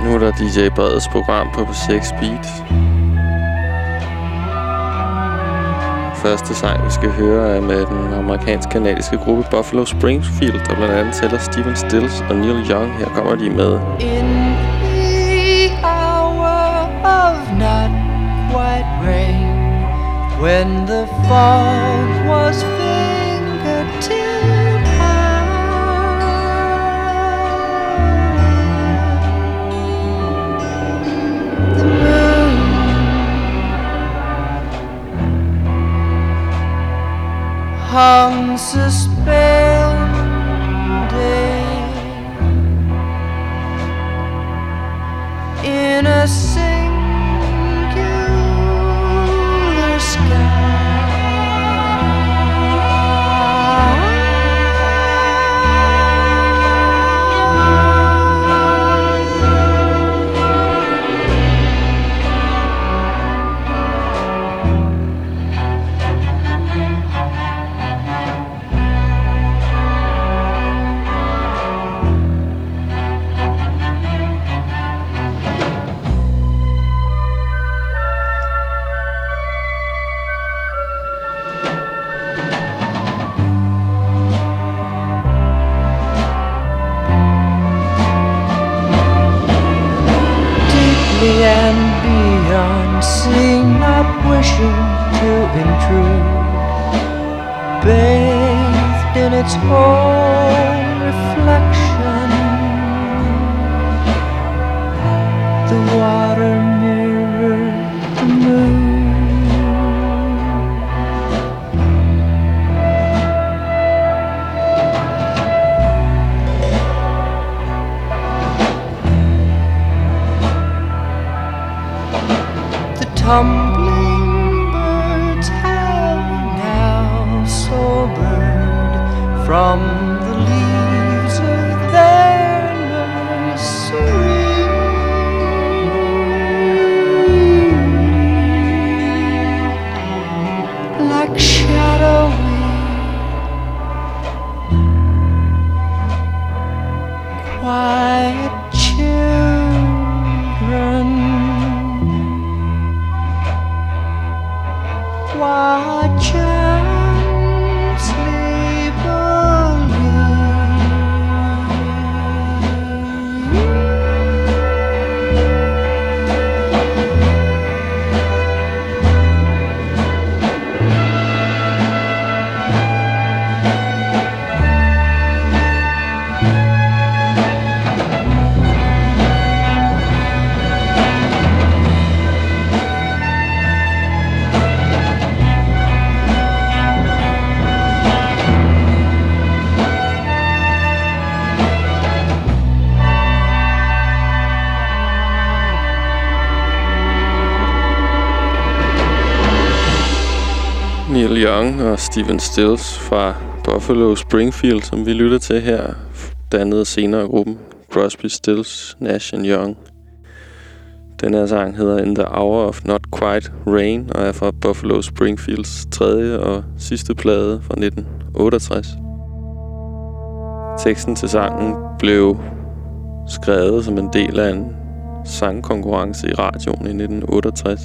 Nu er der DJ Breds program på 6 Beat. Første sang, vi skal høre, er med den amerikansk-kanadiske gruppe Buffalo Springfield, der blandt andet tæller Stephen Stills og Neil Young. Her kommer de med In the hour of not quite rain, when the fog was fingertip high, the moon hung suspended in a singular sky. And beyond, seeing, not wishing to intrude, bathed in its own reflection, the water mirrored the moon. Tumbling birds have now sobered from the leaves of their nursery, like shadowy, quiet children. Watch and sleep Neil Young og Stephen Stills fra Buffalo Springfield, som vi lytter til her, dannede senere gruppen Crosby, Stills, Nash & Young. Den her sang hedder In the Hour of Not Quite Rain og er fra Buffalo Springfields tredje og sidste plade fra 1968. Teksten til sangen blev skrevet som en del af en sangkonkurrence i radioen i 1968.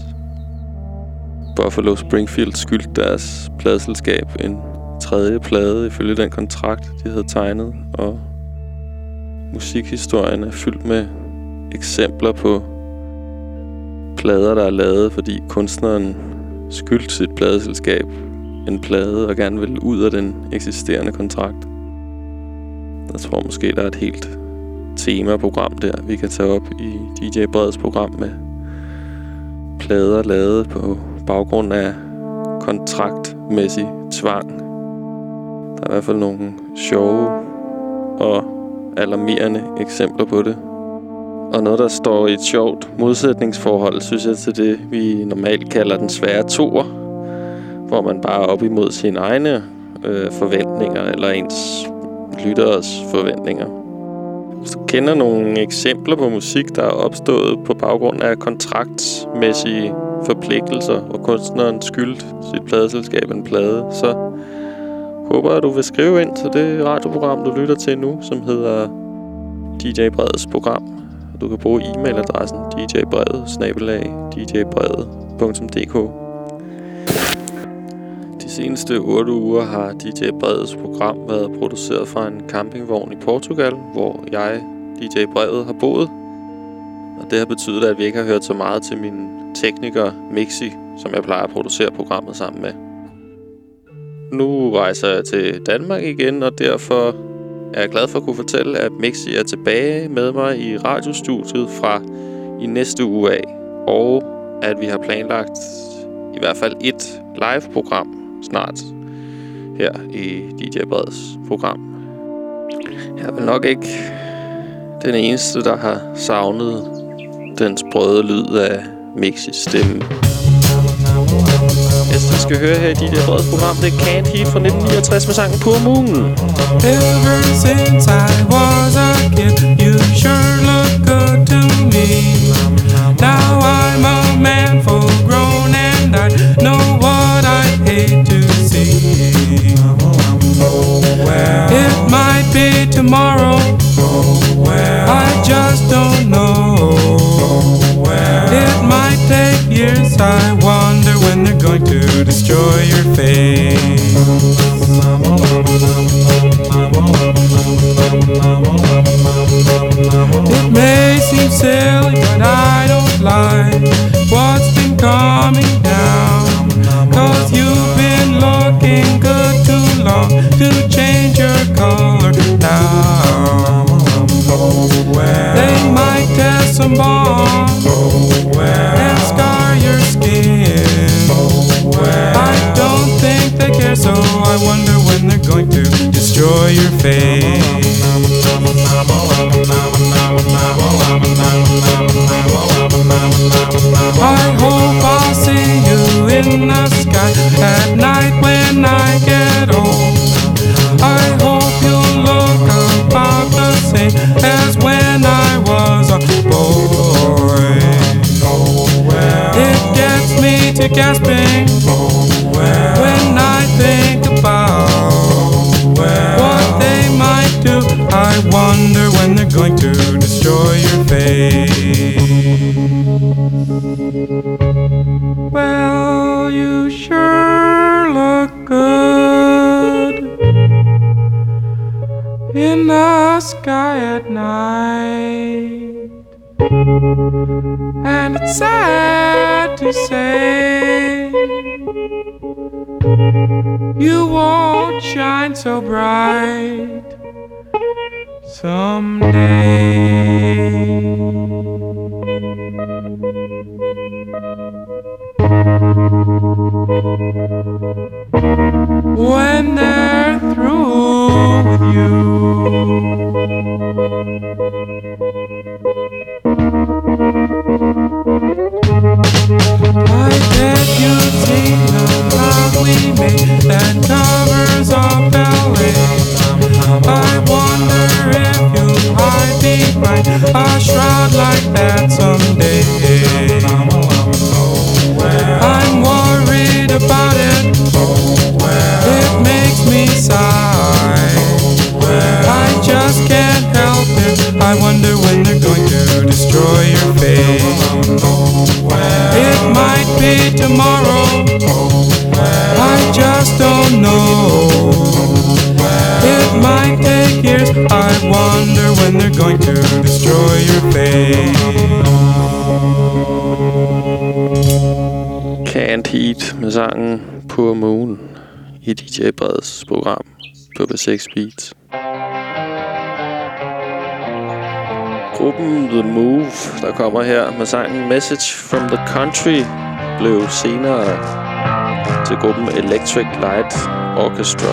Buffalo Springfield skyldte deres pladeselskab en tredje plade ifølge den kontrakt, de havde tegnet, og musikhistorien er fyldt med eksempler på plader, der er lavet, fordi kunstneren skyldte sit pladeselskab en plade og gerne ville ud af den eksisterende kontrakt. Jeg tror måske, der er et helt temaprogram der, vi kan tage op i DJ Breds program med plader lavet på baggrund af kontraktmæssig tvang. Der er i hvert fald nogle sjove og alarmerende eksempler på det. Og noget, der står i et sjovt modsætningsforhold, synes jeg, til det, vi normalt kalder den svære toer, hvor man bare er op imod sine egne forventninger, eller ens lytteres forventninger. Hvis du kender nogle eksempler på musik, der er opstået på baggrund af kontraktsmæssige forpligtelser, hvor kunstneren skyldte sit pladeselskab en plade, så håber jeg, at du vil skrive ind til det radioprogram, du lytter til nu, som hedder DJ Breds program. Du kan bruge e-mailadressen djbrevet@djbrevet.dk. De seneste 8 uger har DJ Breds program været produceret fra en campingvogn i Portugal, hvor jeg, DJ Brevet, har boet. Og det har betydet, at vi ikke har hørt så meget til min tekniker Mixi, som jeg plejer at producere programmet sammen med. Nu rejser jeg til Danmark igen, og derfor er jeg glad for at kunne fortælle, at Mixi er tilbage med mig i radiostudiet fra i næste uge af. Og at vi har planlagt i hvert fald et live-program snart her i DJ Breds program. Jeg er vel nok ikke den eneste, der har savnet den sprøde lyd af Mixis stemme. Næste, vi skal høre her i DJ Breds program, det er Can't Heat fra 1969 med sangen Poor Moon. Ever since I was a kid, you sure look good to me. Now I'm a man full grown and I know what I hate to see. It might be tomorrow, I just don't know. It might take years, I wonder when they're going to destroy your face. It may seem silly, but I don't like what's been coming down. 'Cause you've been looking good too long to change your color now. They might test some bombs and scar your skin. I don't think they care, so I wonder when they're going to destroy your face. I hope I'll see you in the sky at night when I get old. I hope you'll look about the same as when I was a boy. It gets me to gasping when I think about what they might do. I wonder when they're going to destroy your face. Well, you sure look good in the sky at night. And it's sad to say you won't shine so bright someday. When they're through with you, I bet you've seen the love we made that covers up LA. I wonder if you'll hide behind a shroud like that someday. I'm worried about it. It makes me sigh. I just can't help it. I wonder when they're going to destroy your face. It might be tomorrow, I just don't know. It might take years, I wonder when they're going to destroy your face. Can't Heat med sangen Poor Moon i DJ Breds program på B6 Beats. Gruppen The Move, der kommer her med sangen Message from the Country, blev senere til gruppen Electric Light Orchestra.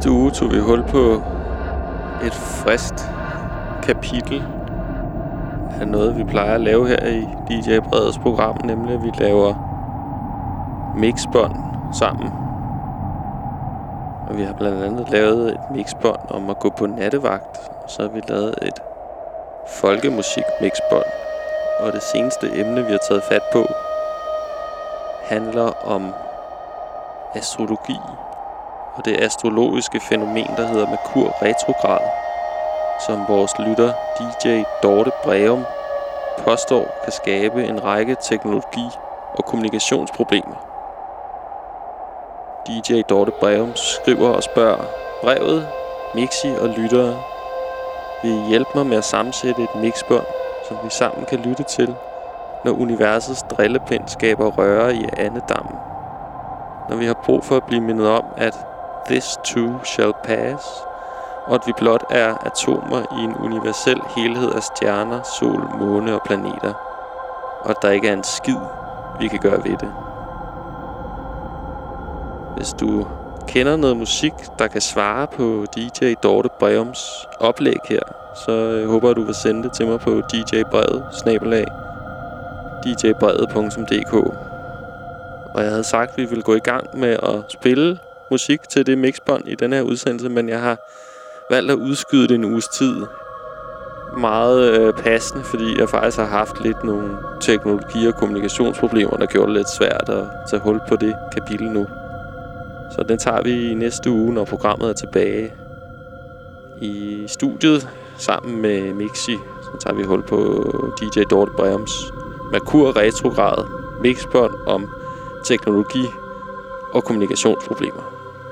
sidste uge tog vi hul på et friskt kapitel af noget, vi plejer at lave her i DJ Breds program, nemlig at vi laver mixbånd sammen. Og vi har blandt andet lavet et mixbånd om at gå på nattevagt, og så har vi lavet et folkemusik-mixbånd. Og det seneste emne, vi har taget fat på, handler om astrologi og det astrologiske fænomen, der hedder Merkur retrograd, som vores lytter DJ Dorte Breum påstår kan skabe en række teknologi- og kommunikationsproblemer. DJ Dorte Breum skriver og spørger: brevet, Mixi og lyttere, vil I hjælpe mig med at sammensætte et mixbånd, som vi sammen kan lytte til, når universets drillepind skaber røre i andedammen? Når vi har brug for at blive mindet om, at this too shall pass, og at vi blot er atomer i en universel helhed af stjerner, sol, måne og planeter, og at der ikke er en skid, vi kan gøre ved det. Hvis du kender noget musik, der kan svare på DJ Dorte Breums oplæg her, så håber jeg, du vil sende det til mig på djbrevet@djbrevet.dk. Og jeg havde sagt, at vi ville gå i gang med at spille musik til det mixbånd i den her udsendelse, men jeg har valgt at udskyde det en uges tid. Meget passende, fordi jeg faktisk har haft lidt nogle teknologi- og kommunikationsproblemer, der gjorde det lidt svært at tage hul på det kapitel nu. Så den tager vi i næste uge, når programmet er tilbage i studiet sammen med Mixi. Så tager vi hul på DJ Dorte Breums Merkur retrograd mixbånd om teknologi og kommunikationsproblemer.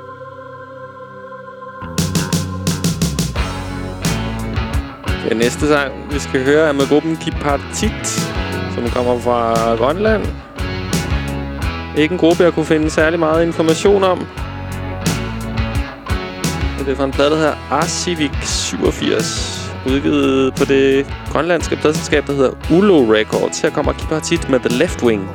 Den næste sang, vi skal høre, er med gruppen Kipartit, som kommer fra Grønland. Ikke en gruppe, jeg kunne finde særlig meget information om. Det er fra en plade, der hedder Arcivik 87, udgivet på det grønlandske pladselskab, der hedder Ulo Records. Her kommer Kipartit med The Left Wing.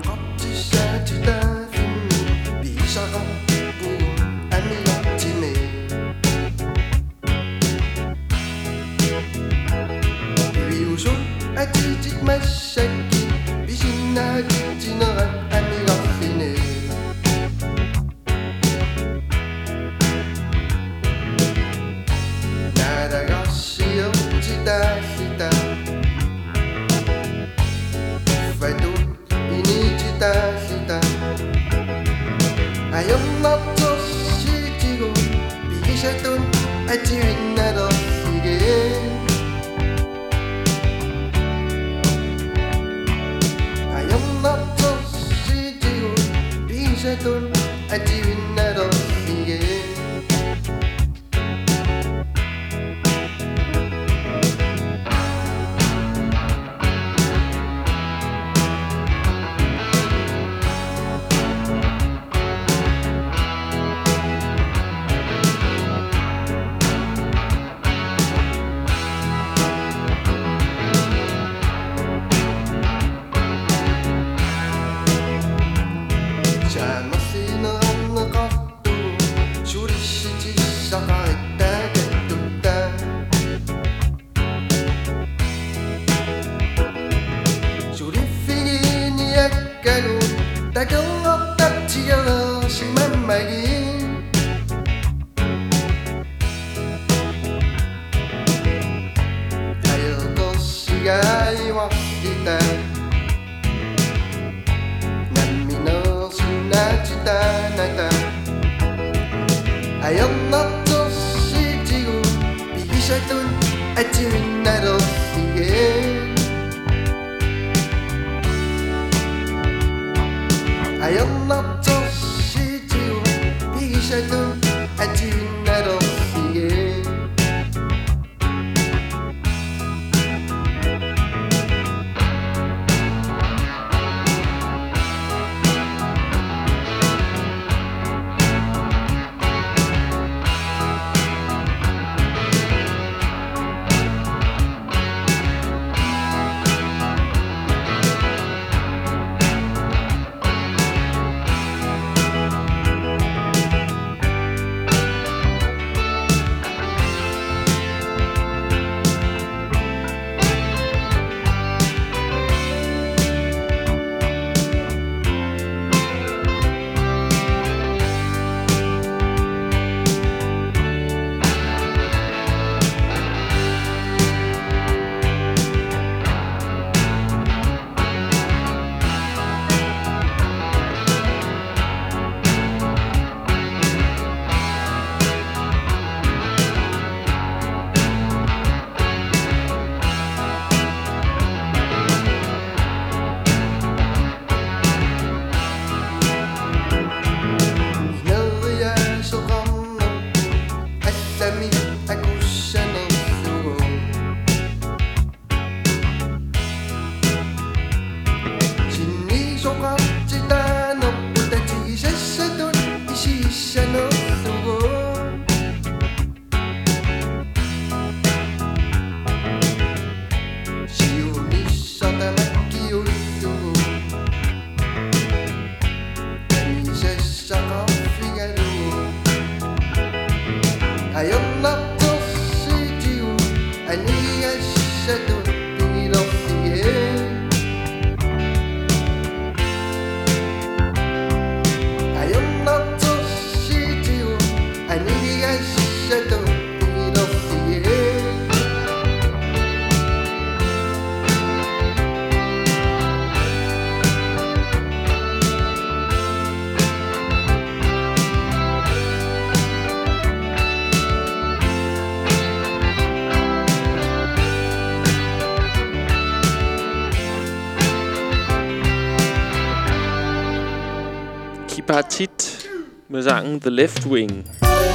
Partit med sangen The Left Wing.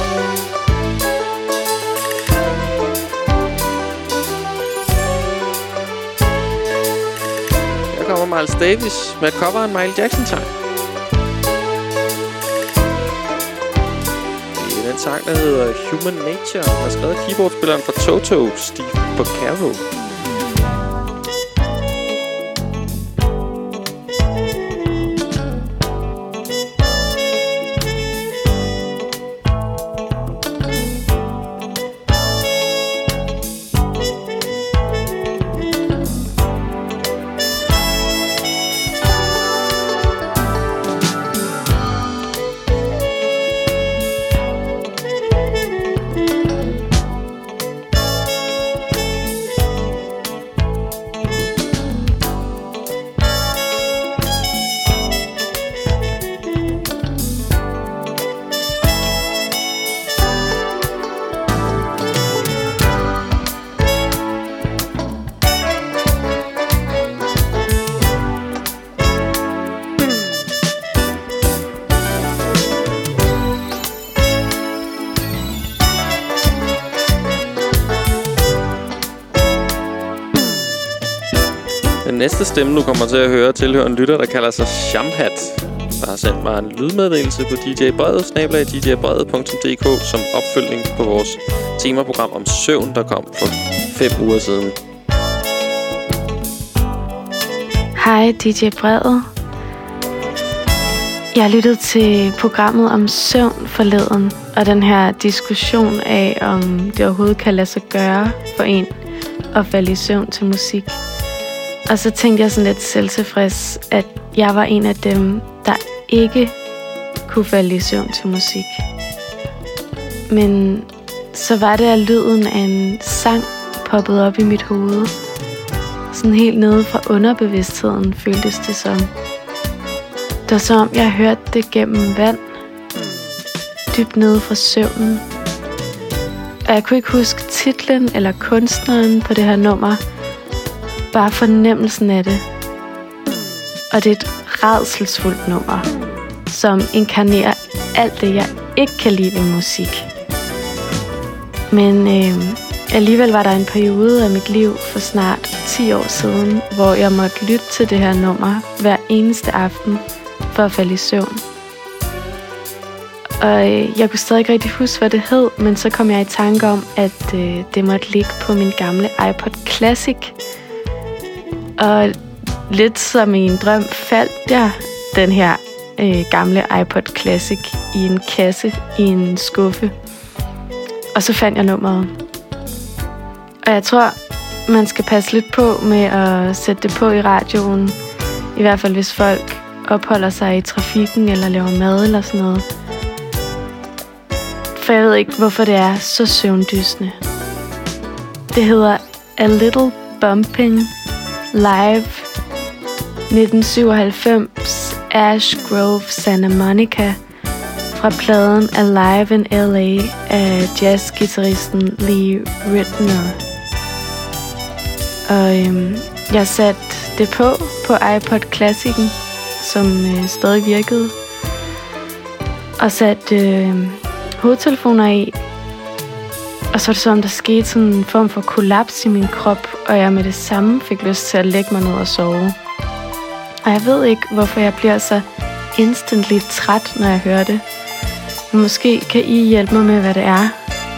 Her kommer Miles Davis med at cover en Michael Jackson-sang. Det er den sang, der hedder Human Nature, og har skrevet keyboardspilleren fra Toto, Steve Porcaro. Næste stemme, du kommer til at høre, tilhører en lytter, der kalder sig Shamhat, der har sendt mig en lydmeddelelse på djbredet@djbredet.dk som opfølgning på vores temaprogram om søvn, der kom for 5 uger siden. Hej DJ Bredet. Jeg har lyttet til programmet om søvn forleden, og den her diskussion af, om det overhovedet kan lade sig gøre for en at falde i søvn til musik. Og så tænkte jeg sådan lidt selvtilfreds, at jeg var en af dem, der ikke kunne falde i søvn til musik. Men så var det, at lyden af en sang poppede op i mit hoved. Sådan helt nede fra underbevidstheden føltes det som. Det var som om, jeg hørte det gennem vand. Dybt nede fra søvnen. Og jeg kunne ikke huske titlen eller kunstneren på det her nummer. Bare fornemmelsen af det. Og det er et rædselsfuldt nummer, som inkarnerer alt det, jeg ikke kan lide ved musik. Men alligevel var der en periode af mit liv for snart 10 år siden, hvor jeg måtte lytte til det her nummer hver eneste aften for at falde i søvn. Og jeg kunne stadig ikke rigtig huske, hvad det hed, men så kom jeg i tanke om, at det måtte ligge på min gamle iPod Classic. Og lidt som i en drøm faldt jeg den her gamle iPod Classic i en kasse i en skuffe. Og så fandt jeg nummeret. Og jeg tror, man skal passe lidt på med at sætte det på i radioen. I hvert fald hvis folk opholder sig i trafikken eller laver mad eller sådan noget. For jeg ved ikke, hvorfor det er så søvndysende. Det hedder A Little Bumping Live 1997 Ash Grove, Santa Monica fra pladen Alive in LA af jazzgitarristen Lee Ritenour. Og jeg satte det på iPod Classic'en, som stadig virkede, og satte hovedtelefoner i. Og så er det som, der skete sådan en form for kollaps i min krop, og jeg med det samme fik lyst til at lægge mig ned og sove. Og jeg ved ikke, hvorfor jeg bliver så instantly træt, når jeg hører det. Men måske kan I hjælpe mig med, hvad det er.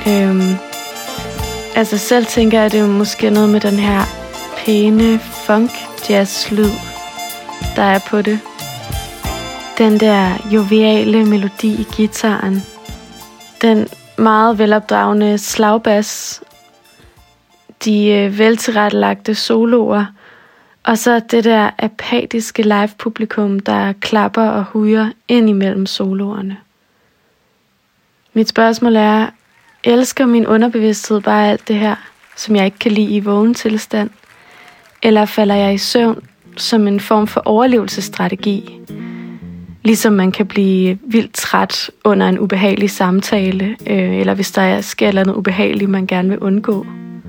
Altså selv tænker jeg, at det er måske noget med den her pæne funk-jazz-lyd, der er på det. Den der joviale melodi i guitaren. Den meget velopdragende slagbas. de veltilrettelagte soloer, og så det der apatiske live-publikum, der klapper og hujer ind imellem soloerne. Mit spørgsmål er, elsker min underbevidsthed bare alt det her, som jeg ikke kan lide i vågen tilstand? Eller falder jeg i søvn som en form for overlevelsesstrategi? Ligesom man kan blive vildt træt under en ubehagelig samtale, eller hvis der sker noget ubehageligt, man gerne vil undgå.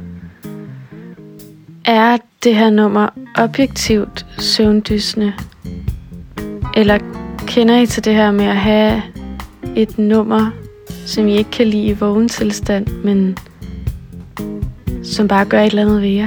Er det her nummer objektivt søvndysende? Eller kender I til det her med at have et nummer, som I ikke kan lide i vågen tilstand, men som bare gør et eller andet ved jer?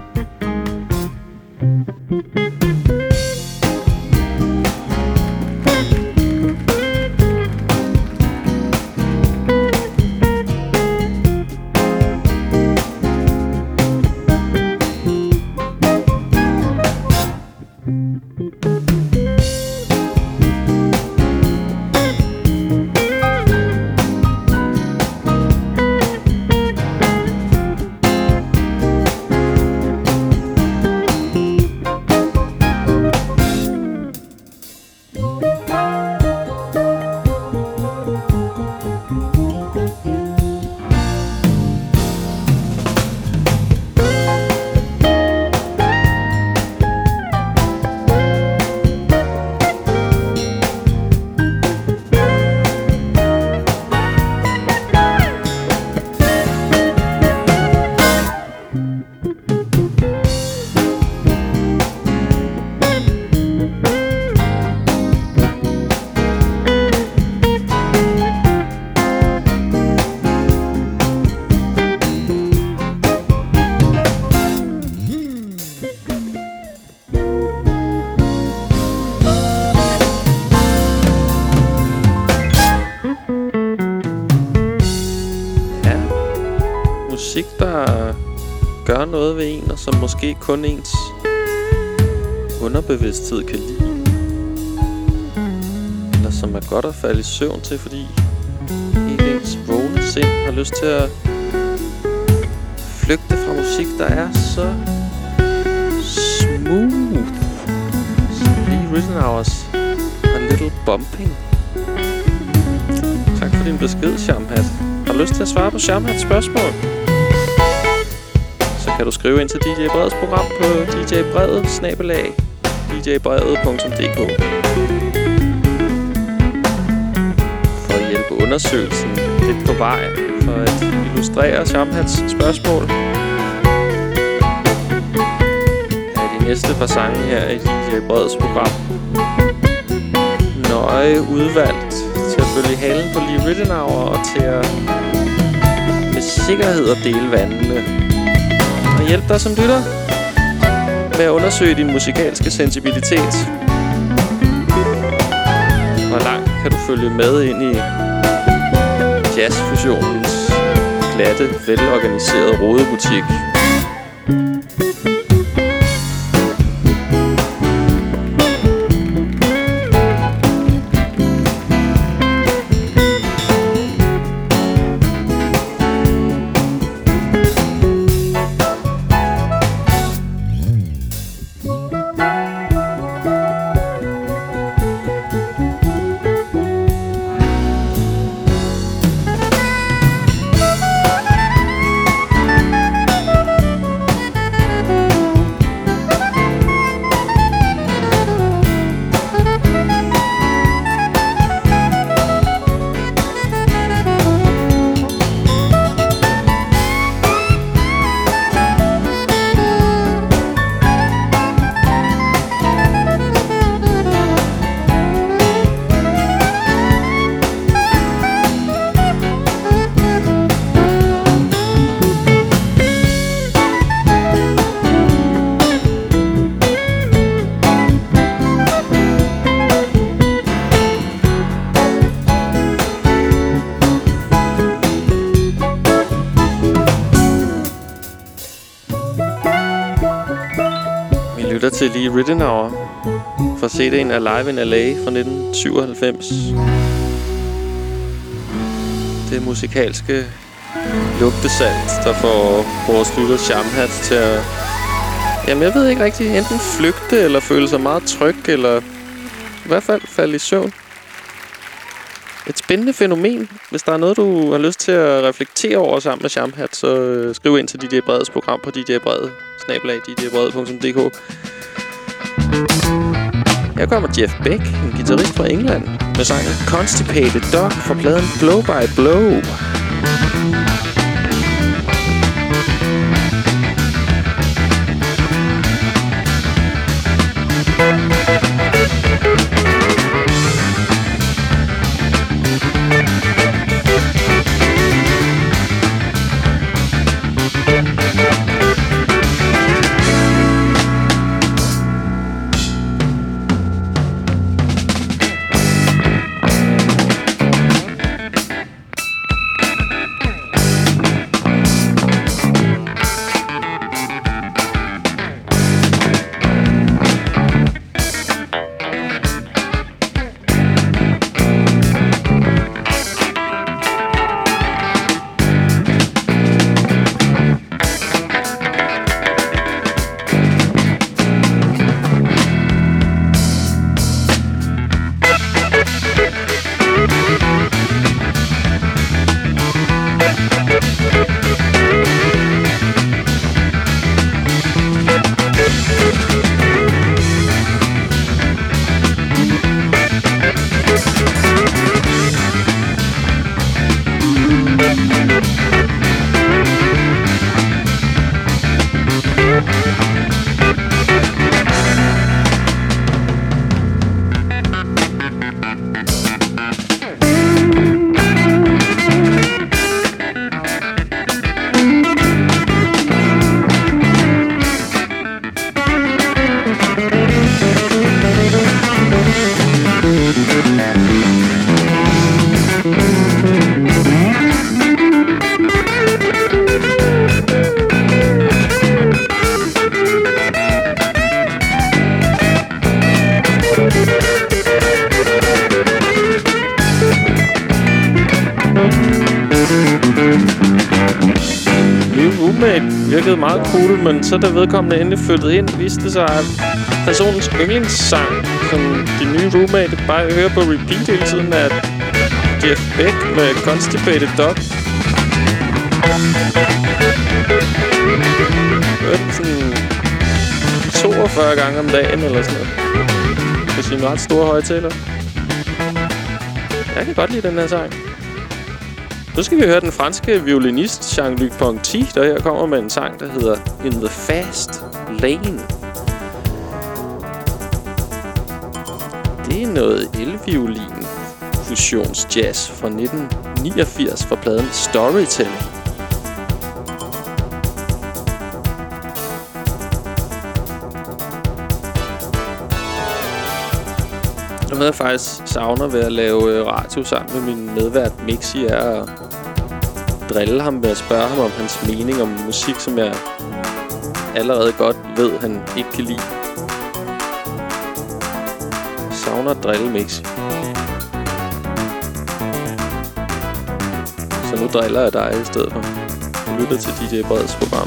Musik, der gør noget ved en, og som måske kun ens underbevidsthed kan lide. Eller som er godt at falde i søvn til, fordi hele ens vågne sind har lyst til at flygte fra musik, der er så smooth. Lee Ritenours A Little Bumping. Tak for din besked, Shamhat. Har du lyst til at svare på Shamhats spørgsmål? Så kan du skrive ind til DJ Breds program på djbredet@djbredet.dk. For at hjælpe undersøgelsen lidt på vej, for at illustrere Shamhats spørgsmål, er de næste par sange her i DJ Breds program nøje udvalgt til at følge halen på Lee Ritenour og til at med sikkerhed at dele vandene og hjælpe dig som lytter med at undersøge din musikalske sensibilitet. Hvor langt kan du følge med ind i jazzfusionens glatte, velorganiserede rodebutik? Til Lee Ritenour fra CD'en Alive in LA fra 1997. Det musikalske lugtesalt, der får vores lytter Shamhat til at... Jamen, jeg ved ikke rigtig. Enten flygte, eller føle sig meget tryg, eller i hvert fald falde i søvn. Et spændende fænomen. Hvis der er noget, du har lyst til at reflektere over sammen med Shamhat, så skriv ind til DJ Breds program på djbrede@djbrede.dk. Her kommer Jeff Beck, en guitarist fra England, med sangen Constipated Dog fra pladen Blow by Blow. Virkede meget cool, men så da vedkommende endelig flyttede ind, viste det sig, at personens yndlingssang, som de nye roommate bare hører på repeat hele tiden, er Jeff Beck med Constipated Dog. Hørte den sådan 42 gange om dagen eller sådan noget. På sine ret store højtaler. Jeg kan godt lide den her sang. Nu skal vi høre den franske violinist Jean-Luc Ponty, der her kommer med en sang, der hedder In the Fast Lane. Det er noget elviolin fusionsjazz fra 1989 fra pladen Storytelling. Noget jeg faktisk savner ved at lave radio sammen med min medvært Mixi er at drille ham ved at spørge ham om hans mening om musik, som jeg allerede godt ved, han ikke kan lide. Jeg savner at drille Mixi. Så nu driller jeg dig i stedet for. Du lytter til DJ Breds program.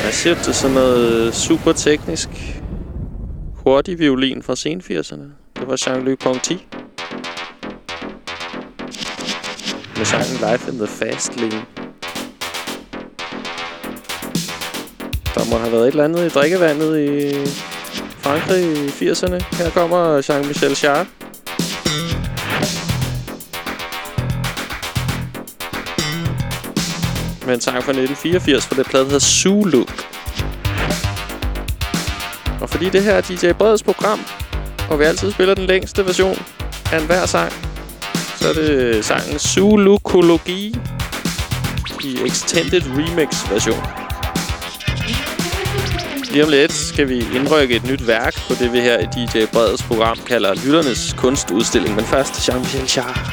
Hvad siger du til sådan noget super teknisk hurtig violin fra sen 80'erne? Det var Jean-Luc Ponty med sangen Life in the Fast Lane. Der må have været et eller andet i drikkevandet i Frankrig i 80'erne. Her kommer Jean-Michel Jarre. Med en sang fra 1984 på det plade, der hedder Zulu. Og fordi det her er DJ Breds program, og vi altid spiller den længste version af enhver sang, så er det sangen Zulukologi i Extended Remix version. Lige om lidt skal vi indrykke et nyt værk på det, vi her i DJ Breds program kalder Lytternes Kunstudstilling. Men først Jean-Michel Jarre.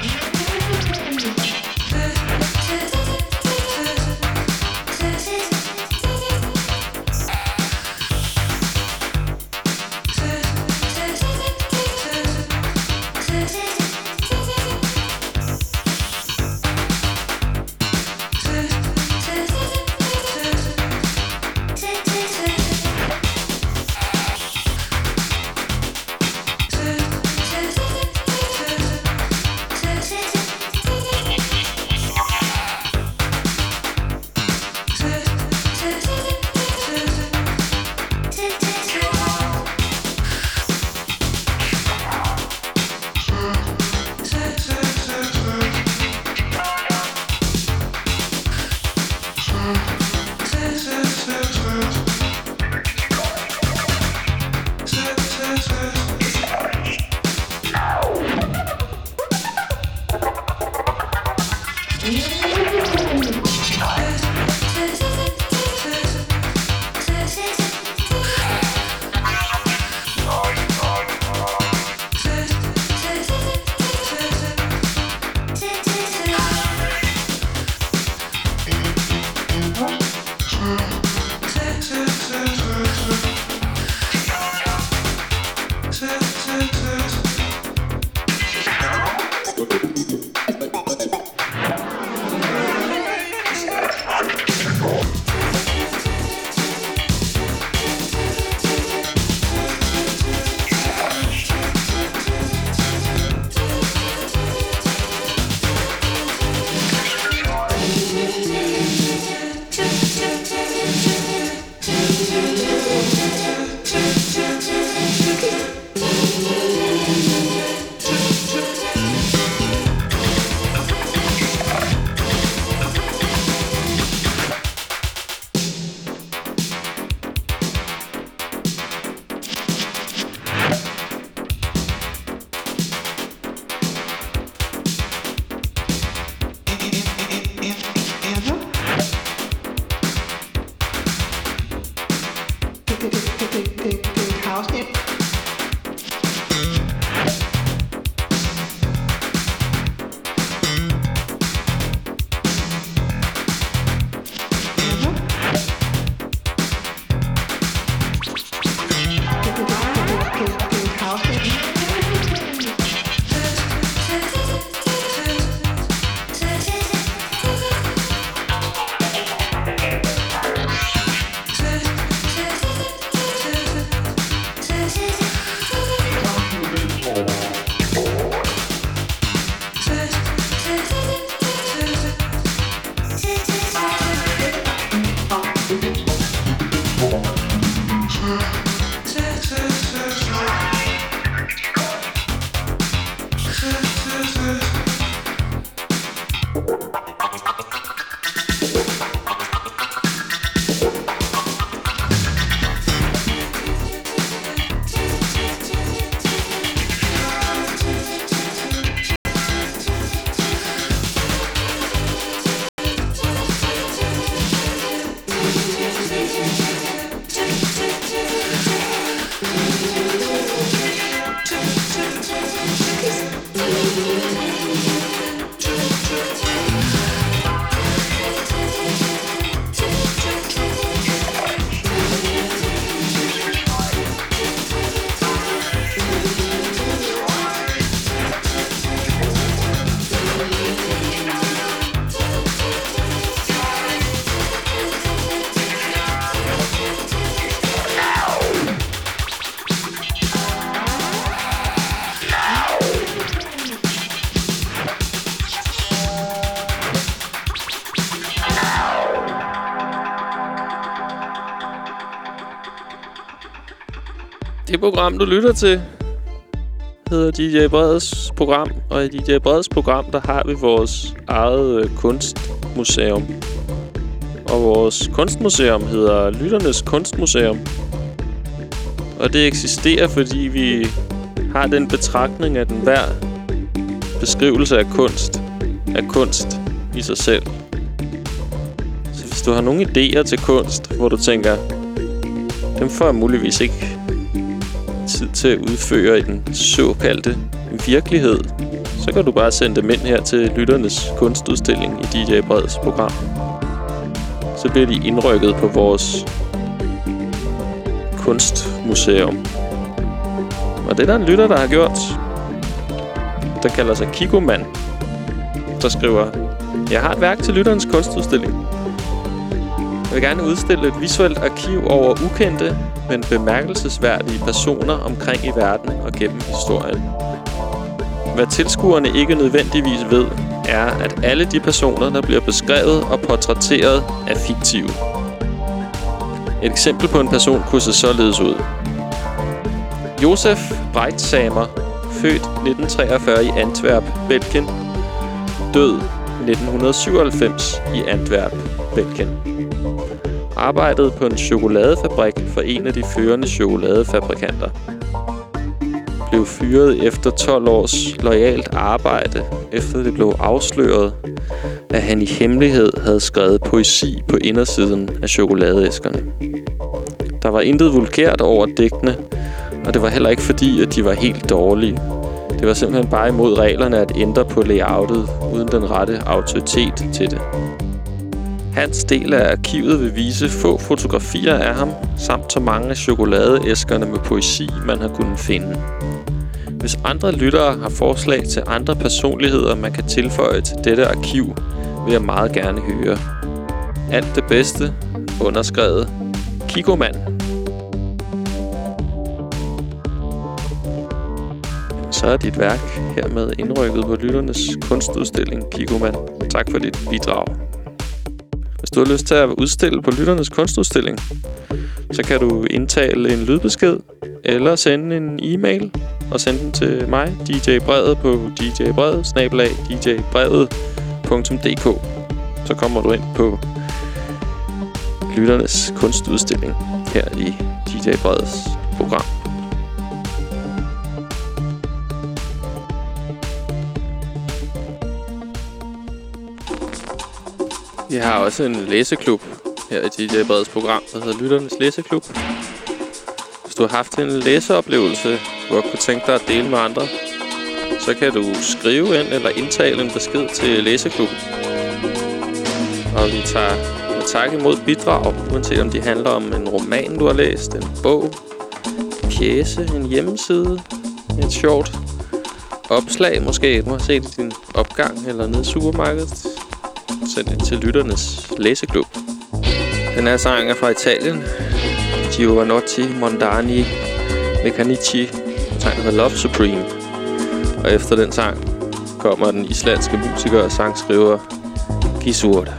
Det program, du lytter til, hedder DJ Breds program. Og i DJ Breds program, der har vi vores eget kunstmuseum. Og vores kunstmuseum hedder Lytternes Kunstmuseum. Og det eksisterer, fordi vi har den betragtning, at enhver beskrivelse af kunst i sig selv. Så hvis du har nogle idéer til kunst, hvor du tænker, dem får jeg muligvis ikke tid til at udføre i den såkaldte virkelighed, så kan du bare sende dem ind her til Lytternes Kunstudstilling i DJ Breds program. Så bliver de indrykket på vores kunstmuseum. Og det er der en lytter, der har gjort, der kalder sig Kikoman, der skriver: Jeg har et værk til Lytternes Kunstudstilling. Jeg vil gerne udstille et visuelt arkiv over ukendte, men bemærkelsesværdige personer omkring i verden og gennem historien. Hvad tilskuerne ikke nødvendigvis ved, er, at alle de personer, der bliver beskrevet og portrætteret, er fiktive. Et eksempel på en person kunne se således ud. Josef Breitsamer, født 1943 i Antwerp, Belgien, død 1997 i Antwerp, Belgien. Arbejdede på en chokoladefabrik for en af de førende chokoladefabrikanter. Blev fyret efter 12 års loyalt arbejde, efter det blev afsløret, at han i hemmelighed havde skrevet poesi på indersiden af chokoladeæskerne. Der var intet vulgært over digtene, og det var heller ikke fordi, at de var helt dårlige. Det var simpelthen bare imod reglerne at ændre på layoutet, uden den rette autoritet til det. Hans del af arkivet vil vise få fotografier af ham, samt så mange af chokoladeæskerne med poesi, man har kunnet finde. Hvis andre lyttere har forslag til andre personligheder, man kan tilføje til dette arkiv, vil jeg meget gerne høre. Alt det bedste, underskrevet Kikoman. Så er dit værk hermed indrykket på Lytternes Kunstudstilling, Kikoman. Tak for dit bidrag. Hvis du har lyst til at udstille på Lytternes Kunstudstilling, så kan du indtale en lydbesked eller sende en e-mail og sende den til mig, DJ Brevet, på djbrevet@djbrevet.dk. Så kommer du ind på Lytternes Kunstudstilling her i DJ Breds program. Vi har også en læseklub her i DJ Breds program, der hedder Lytternes Læseklub. Hvis du har haft en læseoplevelse, du godt kunne tænke dig at dele med andre, så kan du skrive ind eller indtale en besked til læseklubben. Og vi tager med tak imod bidrag, uanset om de handler om en roman, du har læst, en bog, en pjece, en hjemmeside, et sjovt opslag måske, du har set i din opgang eller nede i supermarkedet. Send det til Lytternes Læseklub. Den her sang er fra Italien. Giovanotti Mondani Meccanici. Sang hedder Love Supreme. Og efter den sang kommer den islandske musiker og sangskriver Gizurda.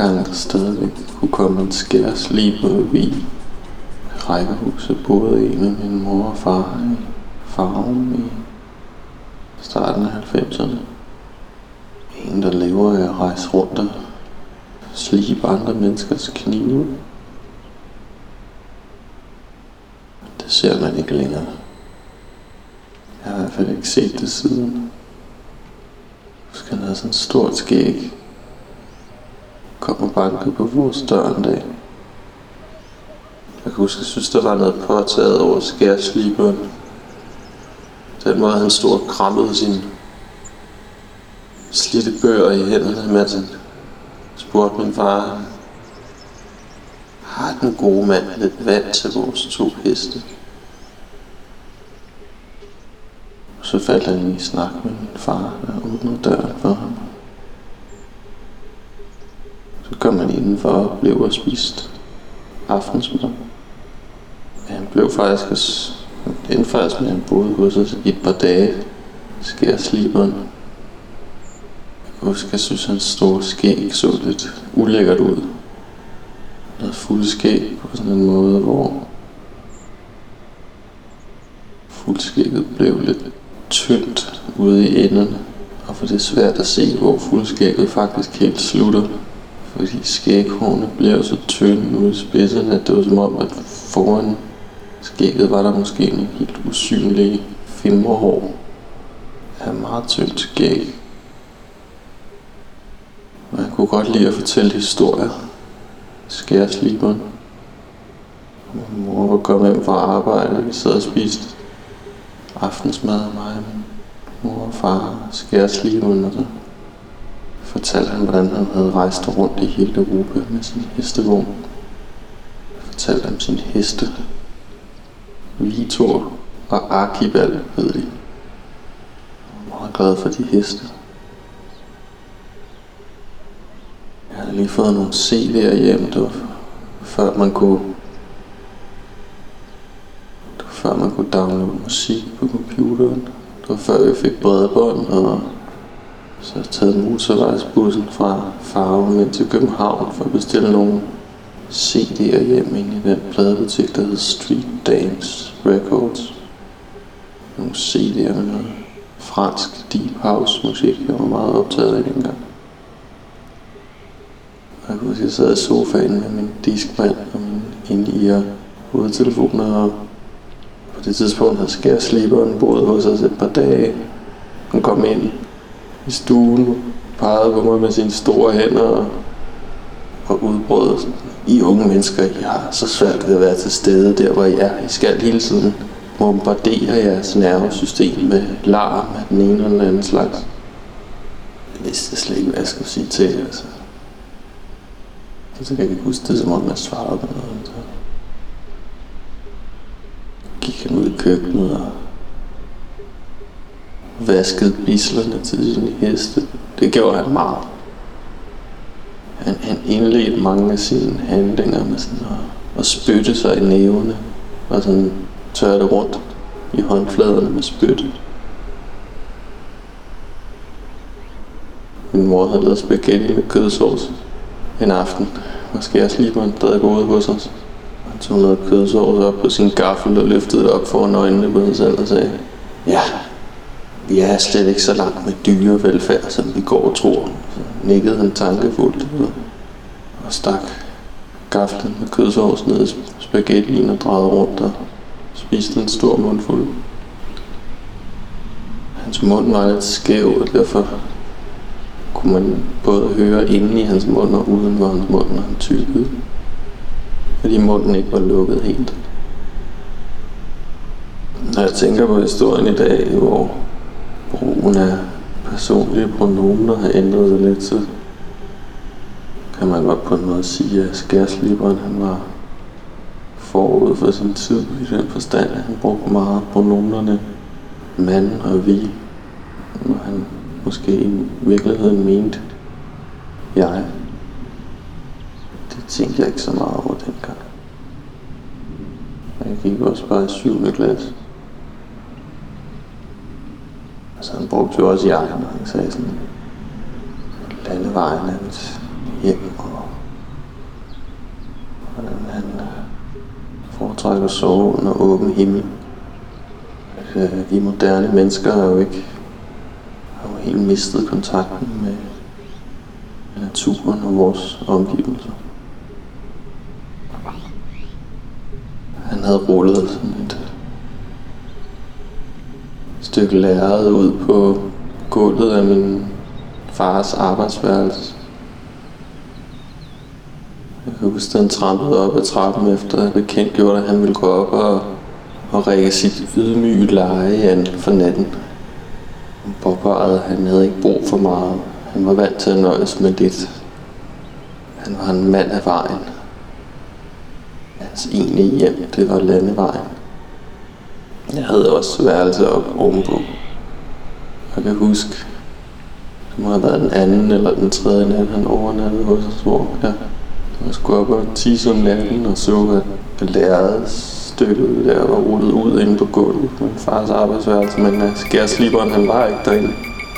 gang der stadigvæk kunne komme en skærslibet forbi rækkehuset, boede en af min mor og far i Farum i starten af 90'erne. En, der lever af at rejse rundt og slibe andre menneskers knive. Det ser man ikke længere. Jeg har i hvert fald ikke set det siden. Han havde sådan et stort skæg. Kom og bankede på vores dør en dag. Jeg kan huske, jeg synes, der var noget påtaget over skærsliberen. Den måde, han stod og krammede sine slidte bøger i hænderne, mens han spurgte min far: har den gode mand lidt vand til vores 2 heste? Og så faldt han i snak med min far, der åbnede døren for ham. Så kom han indenfor og blev og spiste aftensmad. Men han blev faktisk med, at han boede hos os i et par dage. Skærsliberen. Jeg kan huske, jeg synes, hans store skæg så lidt ulækkert ud. Noget fuld skæg på sådan en måde, hvor fuldskægget blev lidt tyndt ude i enderne. Og for det er svært at se, hvor fuldskægget faktisk helt slutter. Fordi skæghårene bliver så tynde ude i spidserne, at det var som om, at foran skægget var der måske en helt usynlig fimmerhår af meget tyndt skæg. Og jeg kunne godt lide at fortælle historier. Skærsliberen. Min mor var kommet hjem fra arbejde, og vi sad og spiste aftensmad af mig, min mor og far, skærsliberen, og så fortalte han, hvordan han havde rejst rundt i hele Europa med sin hestevogn. Jeg fortalte ham sin heste. Vitor og Archibald hed de. Jeg var meget glad for de heste. Jeg havde lige fået nogle CD'er hjem, det var før man kunne downloade musik på computeren. Det var før vi fik bredbånd, og så jeg taget motorvejsbussen fra Farum ind til København for at bestille nogle CD'er hjem ind i den pladebutik, der hed Street Dance Records. Nogle CD'er med noget fransk deep house musik, jeg var meget optaget af dengang. Jeg kunne huske, jeg sad i sofaen med min diskmand og min in-ear hovedtelefoner, og på det tidspunkt havde skærsliberen boet hos os et par dage. Hun kom ind i stuen, pegede på mig med sine store hænder og udbrød: I unge mennesker, I har så svært ved at være til stede der, hvor I er. I skal hele tiden bombardere jeres nervesystem med larm af den ene eller den anden slags. Jeg vidste slet ikke, hvad jeg skulle sige til, altså. Så kan jeg ikke huske det, som om jeg svarede på noget. Så gik han ud i køkkenet og vaskede bislerne til sine heste. Det gjorde han meget. Han indledte mange af sine handlinger med sådan at spytte sig i nævene og sådan tørre det rundt i håndfladerne med spyt. Min mor havde lavet spaghetti med kødsovs en aften, og skærsliberen stadig gået hos os. Han tog noget kødsovs op på sin gaffel og løftede det op foran øjnene på sig selv og sagde: ja, vi er slet ikke så langt med dyrevelfærd, som vi går og tror. Så nikkede han tankefuldt og stak gaflen med kødsovs ned i spaghettien og drejede rundt og spiste en stor mundfuld. Hans mund var lidt skæv, og derfor kunne man både høre inde i hans mund og uden for hans mund, når han tykkede, fordi munden ikke var lukket helt. Når jeg tænker på historien i dag, hvor brugen af personlige pronomener har ændret sig lidt, så kan man godt på en måde sige, at skærsliberen han var forud for sin tid i den forstand, at han brugte meget pronomerne man og vi, når han måske i virkeligheden mente jeg. Det tænkte jeg ikke så meget over dengang. Jeg gik også bare i 7. klasse. Altså han brugte jo også jeg, når han sagde sådan: landevejen er mit hjem, og hvordan han foretrækker at sove under åben himmel. Vi moderne mennesker har jo helt mistet kontakten med naturen og vores omgivelser. Han havde rullet sådan et stykke lærred ud på gulvet af min fars arbejdsværelse. Jeg kan huske, at han trampede op ad trappen efter at bekendtgjort, at han ville gå op og række sit ydmyge leje an for natten. Han påpegede, at han havde ikke brug for meget. Han var vant til at nøjes med lidt. Han var en mand af vejen. Hans egentlige hjem, det var landevejen. Jeg havde også værelse op ovenpå. Jeg kan huske, det må have været den anden eller den tredje nat, han overnattede hos os, hvor jeg skulle op og tisse om natten og så, at lærredstykket der var rullet ud inde på gulvet på min fars arbejdsværelse, men skærsliberen, han var ikke derinde.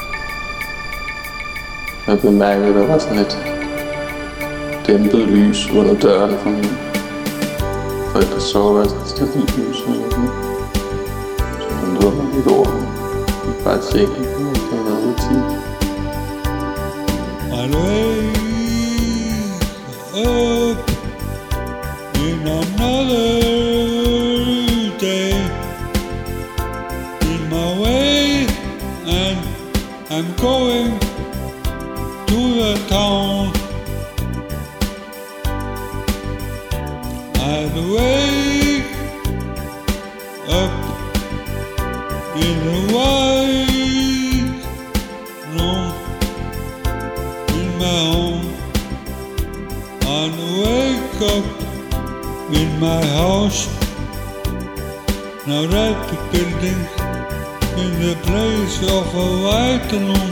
Jeg bemærkede, at der var sådan et dæmpet lys under døren for min forældre sove, altså et stabilt lys. Så han lå mig lidt over. Bare et seng, det har været lidt tid. I'll wake up in another day, in my way, and I'm going to the town. I'll wake up in the white room in my home. I'll wake up in my house. Now that the building in the place of a white room.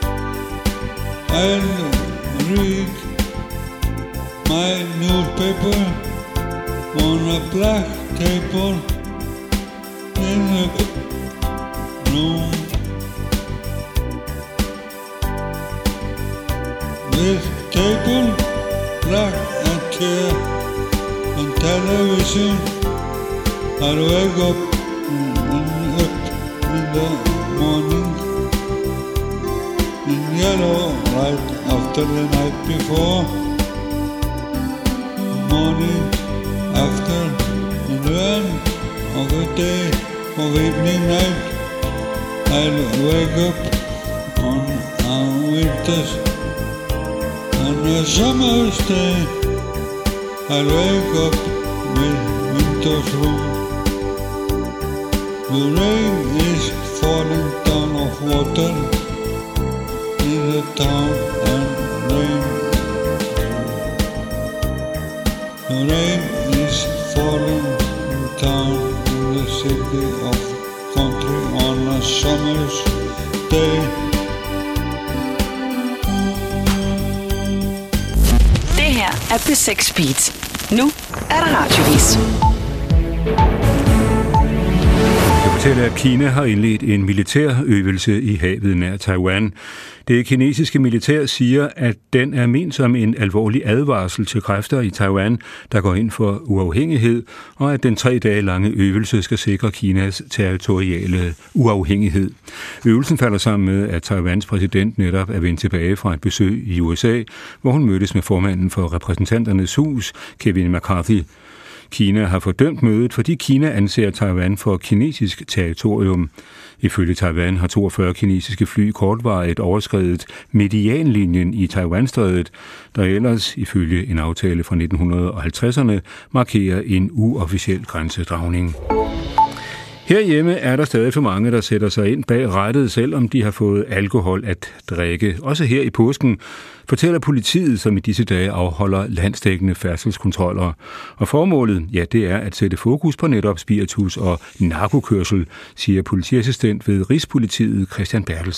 I'll read my newspaper on a black table in the room. With table, black and chair and television, I'll wake up in the morning in yellow right after the night before. Morning after in the end of the day of evening night, I'll wake up on a winter's and a summer's day. I'll wake up with winter's room. The rain is falling down of water in the town and rain. The rain is falling in town in the city of country on a summer's day. Det her er P6 Beat. Nu er der radiovis. Jeg fortæller, at Kina har indledt en militærøvelse i havet nær Taiwan. Det kinesiske militær siger, at den er ment som en alvorlig advarsel til kræfter i Taiwan, der går ind for uafhængighed, og at den 3 dage lange øvelse skal sikre Kinas territoriale uafhængighed. Øvelsen falder sammen med, at Taiwans præsident netop er vendt tilbage fra et besøg i USA, hvor hun mødtes med formanden for repræsentanternes hus, Kevin McCarthy. Kina har fordømt mødet, fordi Kina anser Taiwan for kinesisk territorium. Ifølge Taiwan har 42 kinesiske fly kortvarigt overskredet medianlinjen i Taiwanstrædet, der ellers, ifølge en aftale fra 1950'erne, markerer en uofficiel grænsedragning. Herhjemme er der stadig for mange, der sætter sig ind bag rattet, selvom de har fået alkohol at drikke. Også her i påsken fortæller politiet, som i disse dage afholder landsdækkende færdselskontroller. Og formålet, ja, det er at sætte fokus på netop spiritus og narkokørsel, siger politiassistent ved Rigspolitiet Christian Bertelsen.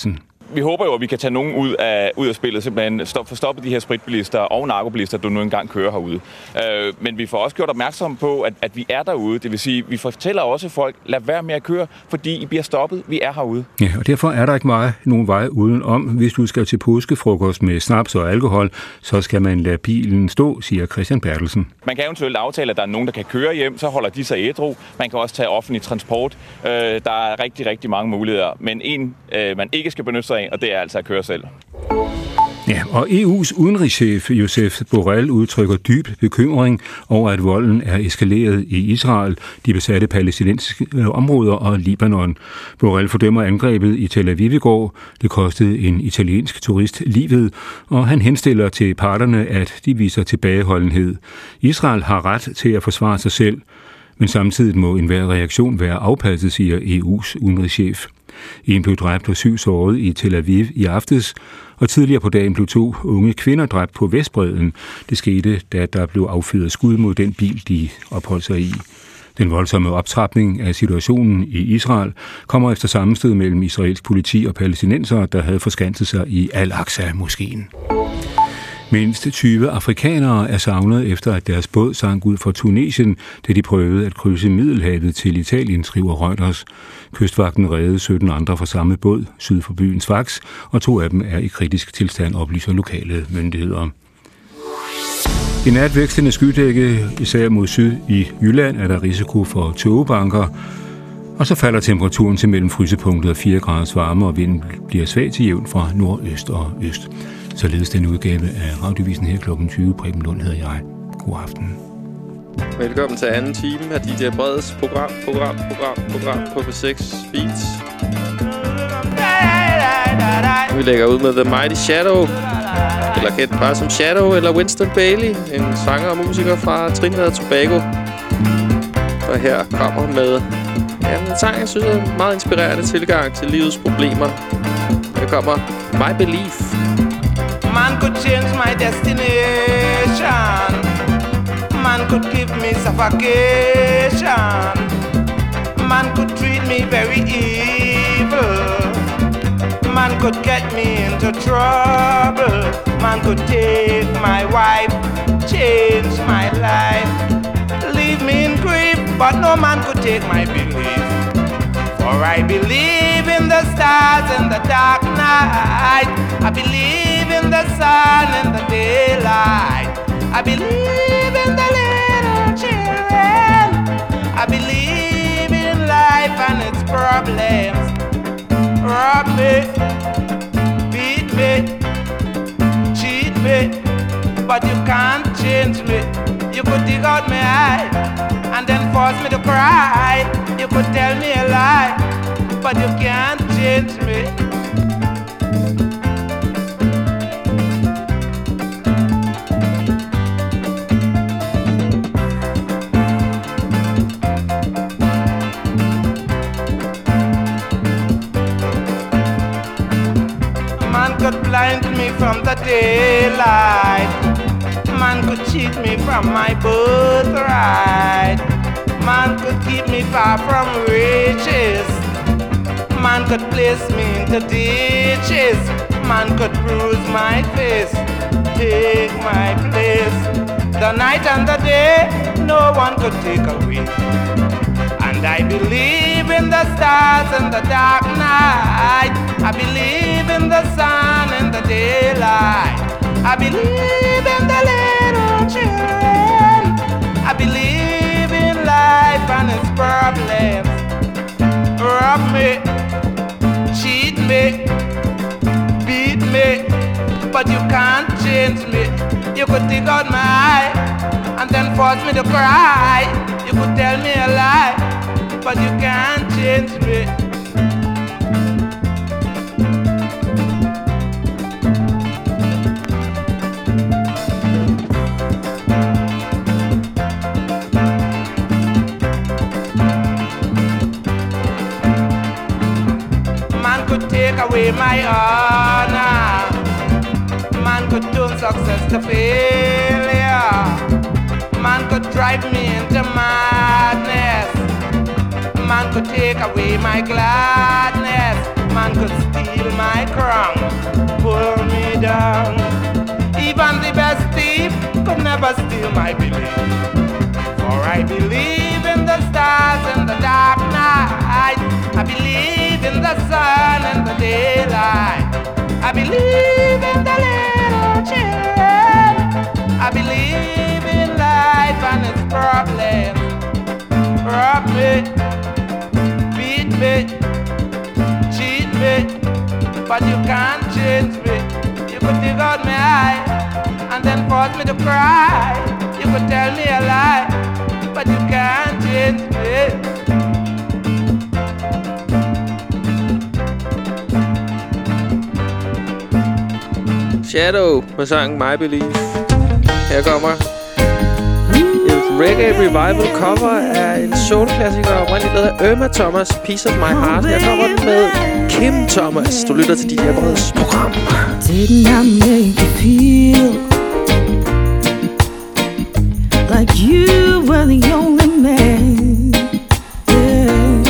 vi håber jo, at vi kan tage nogen ud af spillet, simpelthen få stoppet de her spritbilister og narkobilister, der nu engang kører herude. Men vi får også gjort opmærksom på, at vi er derude. Det vil sige, vi fortæller også folk, lad være med at køre, fordi I bliver stoppet. Vi er herude. Ja, og derfor er der ikke nogen vej udenom. Hvis du skal til påskefrokost med snaps og alkohol, så skal man lade bilen stå, siger Christian Bertelsen. Man kan eventuelt aftale, at der er nogen, der kan køre hjem, så holder de sig ædru. Man kan også tage offentlig transport. Der er rigtig, rigtig mange muligheder. Men en, man ikke skal benytte sig af, og det er altså at køre selv. Ja, og EU's udenrigschef Josep Borrell udtrykker dyb bekymring over, at volden er eskaleret i Israel, de besatte palæstinensiske områder og Libanon. Borrell fordømmer angrebet i Tel Aviv i går. Det kostede en italiensk turist livet, og han henstiller til parterne, at de viser tilbageholdenhed. Israel har ret til at forsvare sig selv, men samtidig må enhver reaktion være afpasset, siger EU's udenrigschef. En blev dræbt og 7 såret i Tel Aviv i aftes, og tidligere på dagen blev 2 unge kvinder dræbt på Vestbredden. Det skete, da der blev affyret skud mod den bil, de opholdt sig i. Den voldsomme optrapning af situationen i Israel kommer efter sammenstød mellem israelsk politi og palæstinensere, der havde forskanset sig i Al-Aqsa-moskeen. Mindst 20 afrikanere er savnet efter, at deres båd sank ud fra Tunesien, da de prøvede at krydse Middelhavet til Italien, skriver Reuters. Kystvagten reddede 17 andre fra samme båd syd for byen Sfax, og 2 af dem er i kritisk tilstand, oplyser lokale myndigheder. I nat vækstende skydække, især mod syd i Jylland, er der risiko for tågebanker, og så falder temperaturen til mellem frysepunktet og 4 graders varme, og vinden bliver svag til jævn fra nordøst og øst. Således den udgave af Radiovisen her kl. 20. Preben Lund hedder jeg. God aften. Velkommen til anden time af DJ Breds program på P6 Beats. Vi lægger ud med The Mighty Shadow, eller kendt bare som Shadow, eller Winston Bailey, en sanger og musiker fra Trinidad og Tobago. Og her kommer med en sang, jeg synes er en meget inspirerende tilgang til livets problemer. Her kommer My Belief. Man could change my destination. Man could give me suffocation. Man could treat me very evil. Man could get me into trouble. Man could take my wife, change my life, leave me in grief, but no man could take my belief. For I believe in the stars in the dark night. I believe in the sun in the daylight. I believe in the little children. I believe in life and its problems. Rob me, beat me, cheat me, but you can't change me. You could dig out my eye and then force me to cry. You could tell me a lie, but you can't change me. Man could blind me from the daylight. Man could cheat me from my birthright. Man could keep me far from riches. Man could place me into ditches. Man could bruise my face, take my place. The night and the day, no one could take away. And I believe in the stars in the dark night. I believe in the sun in the daylight. I believe in the little children. I believe in life and its problems. Rob me, cheat me, beat me, but you can't change me. You could dig out my eye and then force me to cry. You could tell me a lie, but you can't change me. Man could take away my honor. Man could turn success to failure. Man could drive me into madness. Man could take away my gladness. Man could steal my crown, pull me down. Even the best thief could never steal my belief. For I believe in the stars in the dark night. I believe in the sun and the daylight. I believe in the little children. I believe in life and its problems. Rob me, beat me, cheat me, but you can't change me. You could dig out my eye and then force me to cry. You could tell me a lie, but you can't change me. Shadow med sangen My Belief. Her kommer et reggae revival cover af en soul-klassiker oprindeligt lavet af Irma Thomas, Piece of My Heart. Her kommer den med Kim Thomas. Du lytter til DJ Breds program. Didn't I make you feel like you were the only man? Yeah.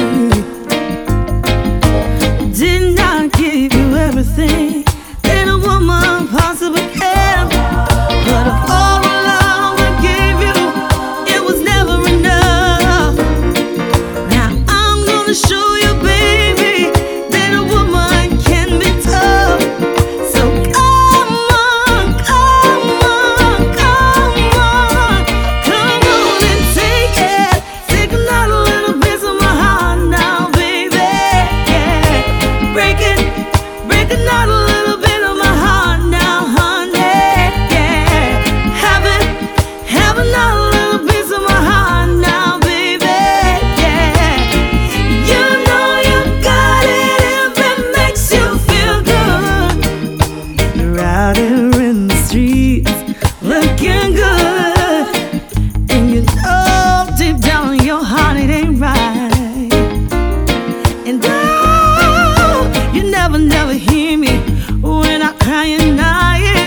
Didn't I give you everything that a woman possibly can? But of all the love I gave you, it was never enough. Now I'm gonna show you, baby, that a woman can be tough. So come on, come on, come on, come on and take it. Take another little piece of my heart now, baby. Yeah, break it, break another little bit of my heart now, honey. Yeah, have another little piece of my heart now, baby. Yeah, you know you got it if it makes you feel good. You're out here in the streets looking good, and you know deep down in your heart it ain't right. And you never hear me when I cry and night.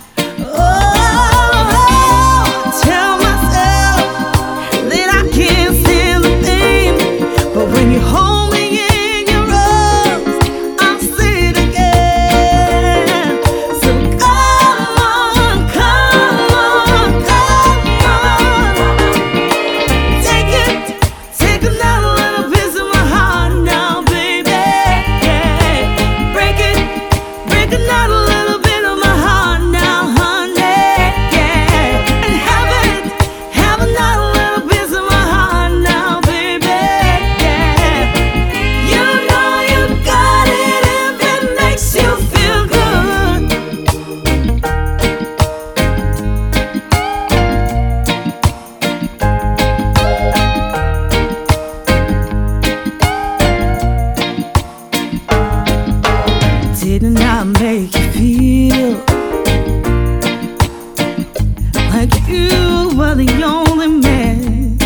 Oh, tell myself that I can't stand the pain, but when you hold me in your arms, I'll say it again. So come on, come on, come on, take it, take another little piece of my heart now, baby. Yeah, break it, break another little bit of my heart now, honey. Yeah, and have another little piece of my heart now, baby. Yeah, you know you got it if it makes you feel good. Didn't I make you feel like you were the only man?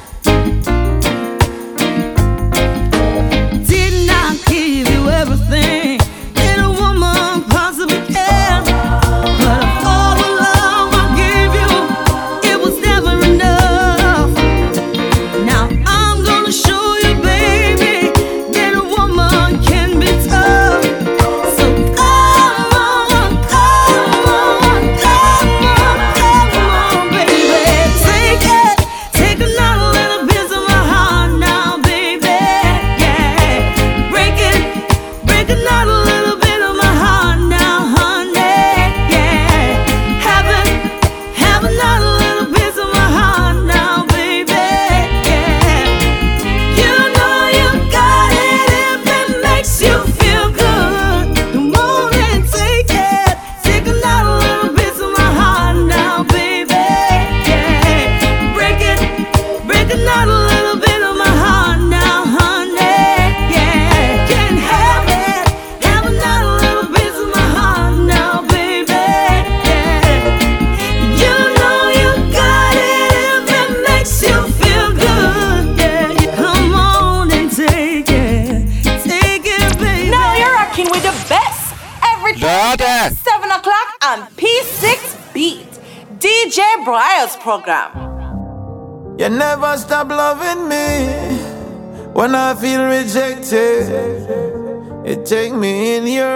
Didn't I give you everything that a woman possibly can? But of all the love I gave you, it was never enough. Now I'm gonna show you, baby, that a woman can be tough. So come on, come on, come on, come on, baby. Take it, take another little piece of my heart now, baby. Yeah, break it, break another little bit of my heart now, honey. Yeah, have another little piece of my heart now, baby. Yeah, you know you got it if it makes you feel good. Come on and take it, take another little piece of my heart now, baby. Yeah, break it, break another little bit of my heart now, honey. Yeah, can have another little piece of my heart now, baby. Yeah, you know you got it if it makes you feel good. Yeah, come on and take it, baby. Now you're rocking with the best every Thursday, 7 o'clock on P6 Beat, DJ Briar's program. You never stop loving me when I feel rejected. You take me in your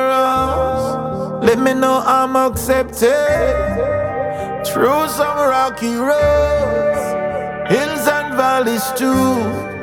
arms, let me know I'm accepted. Through some rocky roads, hills and valleys too,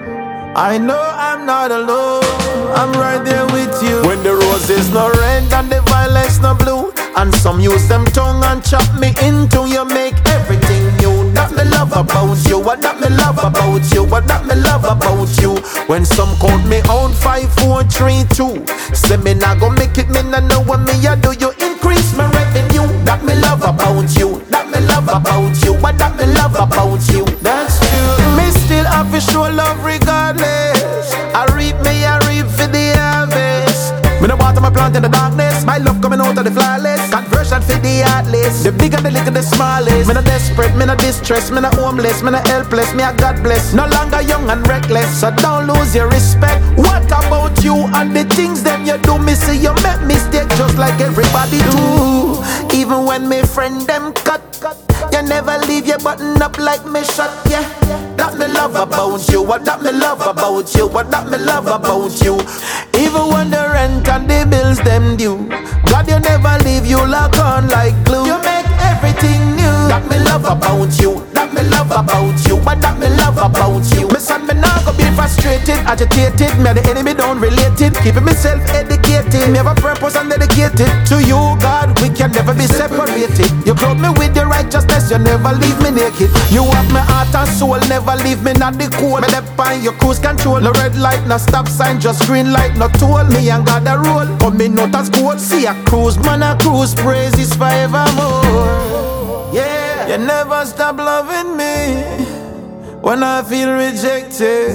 I know I'm not alone, I'm right there with you. When the roses no red and the violets no blue, and some use them tongue and chop me into, you make everything new. That me love about you, what that me love about you, what that me love about you. When some count me out 5, 4, 3, 2, say me nah go make it, me nah know what me a do. You increase my revenue. That me love about you, that me love about you, what that me love about you. That's true. Me still have to show love regardless. I reap for the harvest. Me no water my plant in the darkness. My love coming out of the flawless. Conversion for the heartless. The bigger the little the smallest. Me no desperate, me no distress, me no homeless, me no helpless, me a God bless. No longer young and reckless, so don't lose your respect. What about you and the things them you do? Me see you make mistake just like everybody do. Even when me friend them cut, you never leave your button up like me shot, yeah. That me love about you, what that me love about you, what that me love about you. Even when the rent and the bills them due, God you never leave you lock on like glue. You make everything new. That me love about you, that me love about you, what that me love about you. Me son me not go be frustrated, agitated, me the enemy don't relate it. Keeping myself educated, me have a purpose and dedicated to you, God. We can never be separated. You clothe me with your righteousness, you never leave me naked. You have my heart and soul, never leave me not the cold. Me left on your cruise control, no red light, no stop sign, just green light, no toll. Me and God a roll, coming out as gold. See a cruise, man a cruise, praises forevermore. Yeah, you never stop loving me when I feel rejected.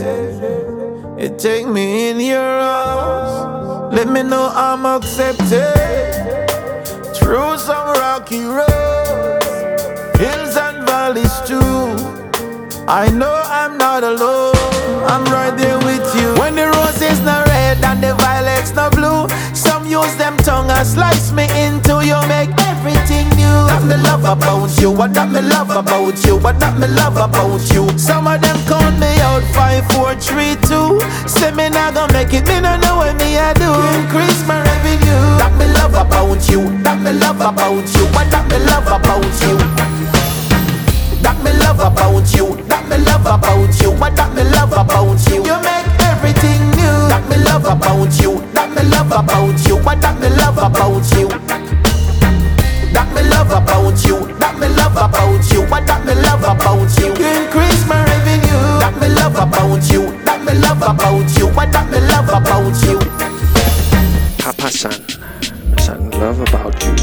You take me in your arms, let me know I'm accepted. Through some rocky roads, hills and valleys too, I know I'm not alone, I'm right there with you. When the roses no red and the violets no blue, some use them tongue and slice me into, you make everything new. That me love about you, what that me love about you, what that me love about you. Some of them count me out 5, 4, 3, 2, say me not gon' make it, me no know what me I do. Increase my revenue. That me love about you, that me love about you, what that me love about you. That me love about you, that me love about you, what that me love about you. You make everything new. That me love about you, that me love about you, what that me love about you. That me love about you, that me love about you, what that me love about you. You increase my revenue. That me love about you, that me love about you, what that me love about you. Papa San med sangen Love About You.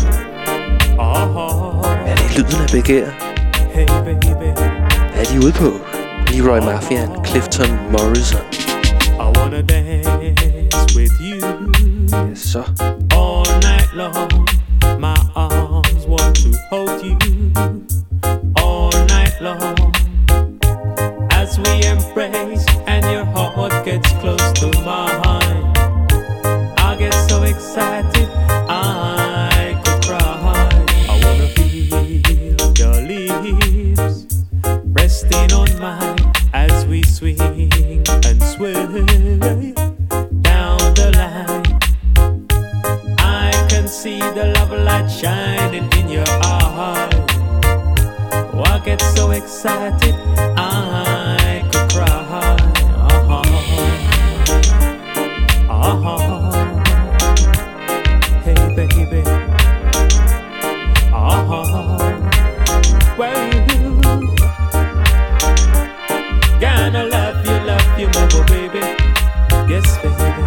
Er det lyden af begær? Hey baby, Hvad er de ude på? Leroy Mafian, Clifton Morrison. I wanna dance with you. Yes, så. All night long, my arms want to hold you. All night long, as we embrace and your heart gets close to mine, I get so excited I could cry. I wanna feel your lips resting on mine as we swing and sway down the line. I can see the love light shining in your eyes. Oh, I get so excited I could cry. Hey baby, well you gonna love you more, baby. Yes, baby.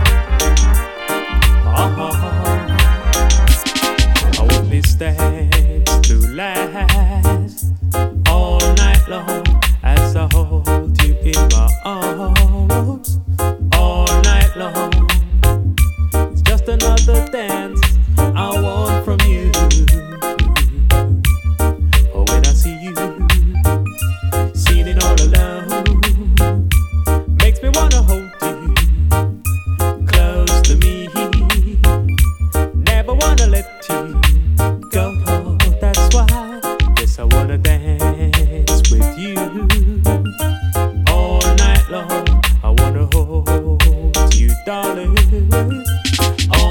I want this dance to last all night long as I hold you in my arms. All night long, it's just another dance I want from you. Oh, when I see you sitting all alone, makes me wanna hold you close to me. Never wanna let you go. That's why, yes, I wanna dance with you all night long. I wanna hold you, darling,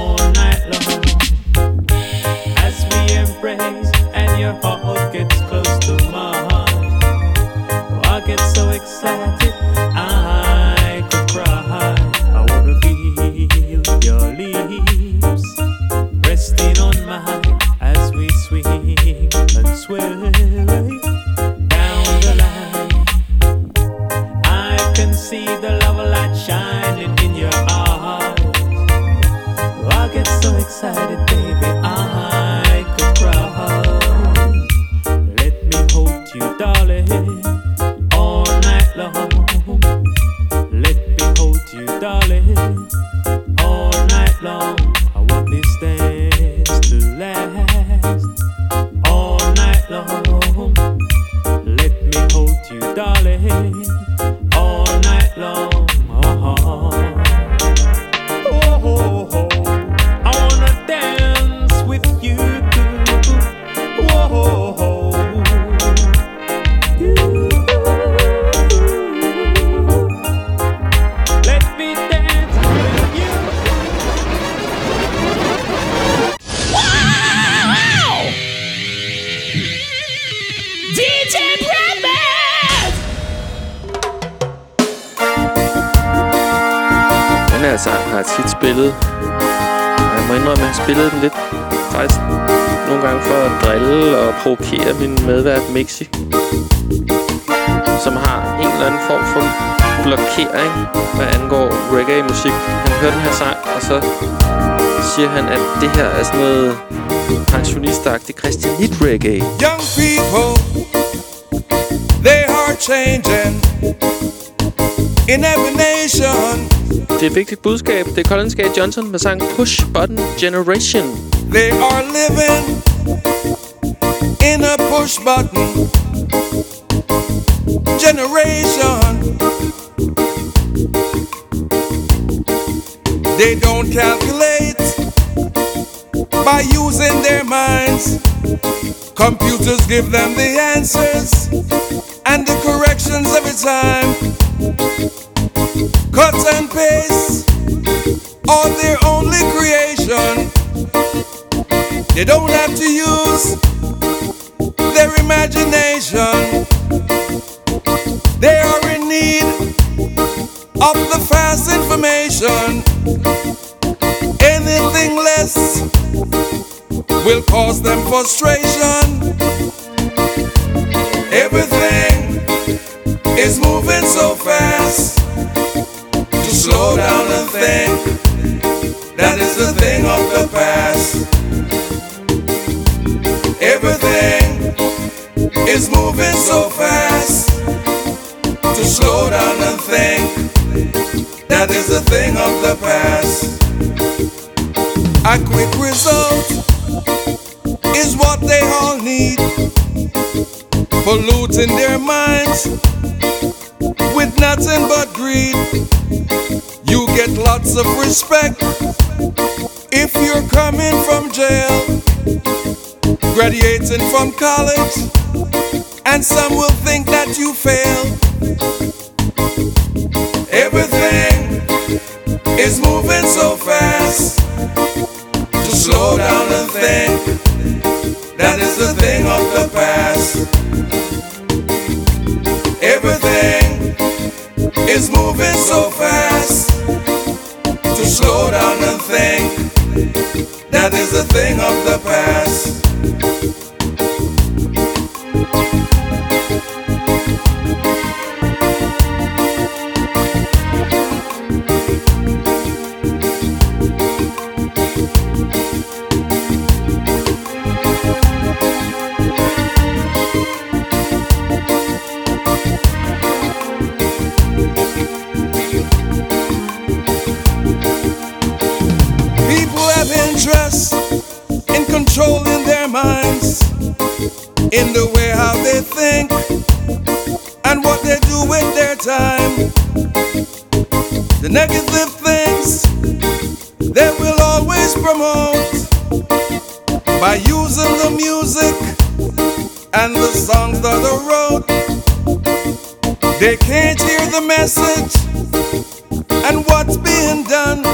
her sang har jeg tit spillet. Jeg må indrømme, at jeg spillede den lidt faktisk nogle gange for at drille og provokere min medvært Mixi, som har en eller anden form for blokering, hvad angår reggae-musik. Han hører den her sang, og så siger han, at det her er sådan noget pensionistagtigt Christianit-reggae. Young people, they are changing in every nation. Det er et vigtigt budskab. Det er Colin Skate Johnson med sang Push Button Generation. They are living in a push button generation. They don't calculate by using their minds. Computers give them the answers and the corrections every time. Cut and paste are their only creation. They don't have to use their imagination. They are in need of the fast information. Anything less will cause them frustration. Everything is moving so fast. To slow down and think, that is the thing of the past. Everything is moving so fast. To slow down and think, that is the thing of the past. A quick result is what they all need, polluting their minds with nothing but greed. You get lots of respect if you're coming from jail, graduating from college, and some will think that you failed. Everything is moving so fast. To slow down and think, that is the thing of the past. Everything is moving so fast. To slow down and think, that is the thing of the past. In controlling their minds, in the way how they think and what they do with their time. The negative things they will always promote by using the music and the songs that are wrote. They can't hear the message and what's being done.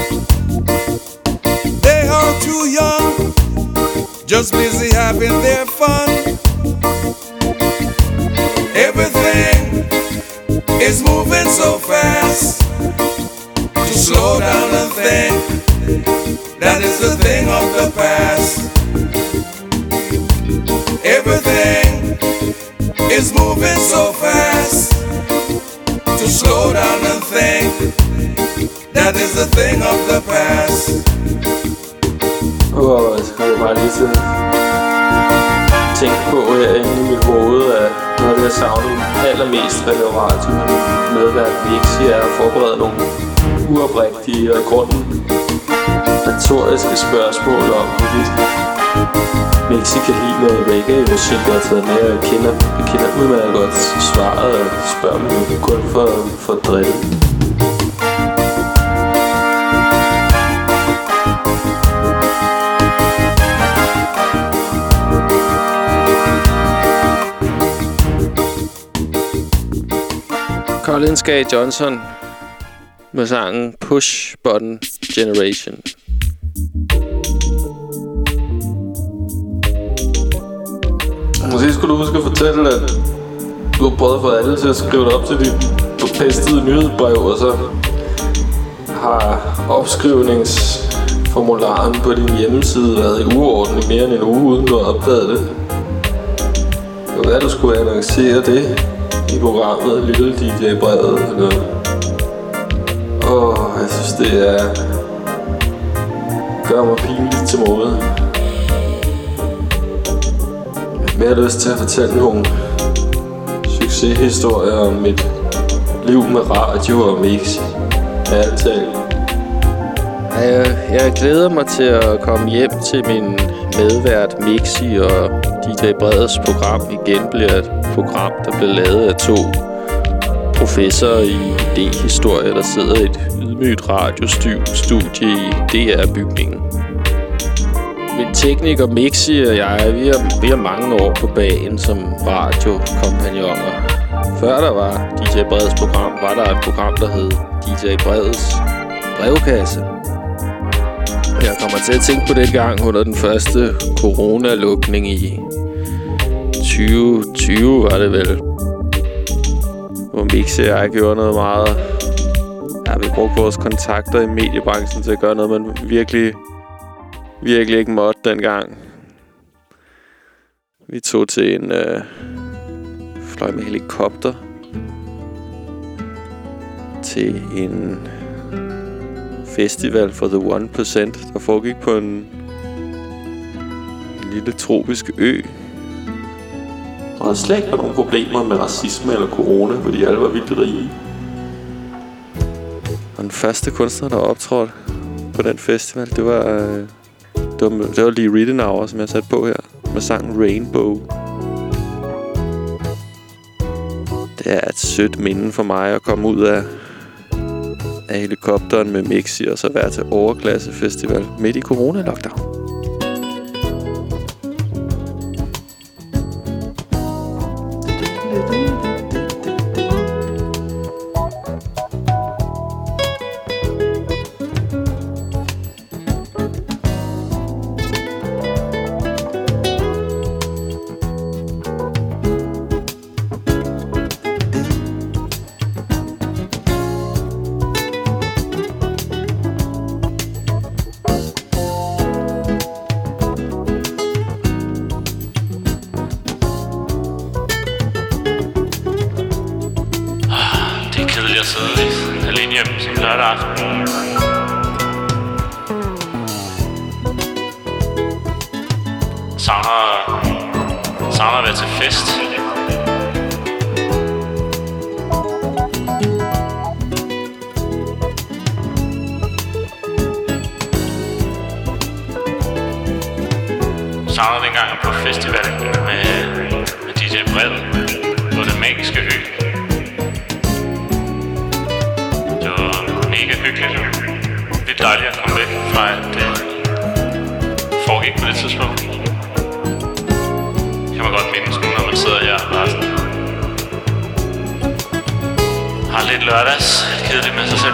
They are too young, just busy having their fun. Everything is moving so fast. To slow down and think, that is the thing of the past. Everything is moving so fast. To slow down and think, that is the thing of the past. Så kan jeg bare lige til tænke på herinde i mit hoved, at noget af det, jeg savner allermest ved at lave radio med medvært Mixi, er at forberede nogle uoprigtige og i grunden retoriske spørgsmål om, hvorvidt Mixi kan lide noget reggae-musik, jeg har taget med, og jeg kender udmærket godt svaret, og spørger mig jo kun for drille. Colin Skate Johnson med sangen Push Button Generation. Måske skulle du huske at fortælle, at du har prøvet at få alle til at skrive det op til dit forpestede nyhedsbrev, og så Har opskrivningsformularen på din hjemmeside været i uorden i mere end en uge, uden du har opdaget det? Det var hvad, du skulle annoncere det i programmet Lille DJ Brevet eller? Jeg synes det gør mig pinligt til mode. Jeg har lyst til at fortælle nogle succeshistorier om mit liv med radio og mix. Jeg glæder mig til at komme hjem til min medvært Mixi, og DJ Breds program igen bliver et program, der bliver lavet af 2 professorer i idéhistorie, der sidder i et ydmygt radiostudie i DR-bygningen. Min tekniker Mixi og jeg, vi har mange år på bagen som radiokompagnoner. Før der var DJ Breds program, var der et program, der hed DJ Breds brevkasse. Jeg kommer til at tænke på det gang under den første coronalukning i 2020, var det vel. Hvor Mixi og jeg gjorde noget meget... Ja, vi brugte vores kontakter i mediebranchen til at gøre noget, man virkelig ikke måtte dengang. Vi tog til en... fløj med helikopter til en festival for The 1%, der foregik på en lille tropisk ø. Der var slet ikke nogen problemer med racisme eller corona, fordi alle var vildt rige. Og den første kunstner, der optrådte på den festival, det var Lee Ritenour, som jeg satte på her, med sangen Rainbow. Det er et sødt minde for mig at komme ud af helikopteren med Mixi og så være til overklassefestival midt i corona-lockdown. Savner at være til fest. Savner dengang på festivalen med DJ Bred på Den Magiske Ø. Det var mega hyggeligt. Det er dejligt at komme væk fra, at det foregik på det tidspunkt. Kan man godt mindes nu, når man sidder her og bare sådan har lidt lørdags kedeligt med sig selv.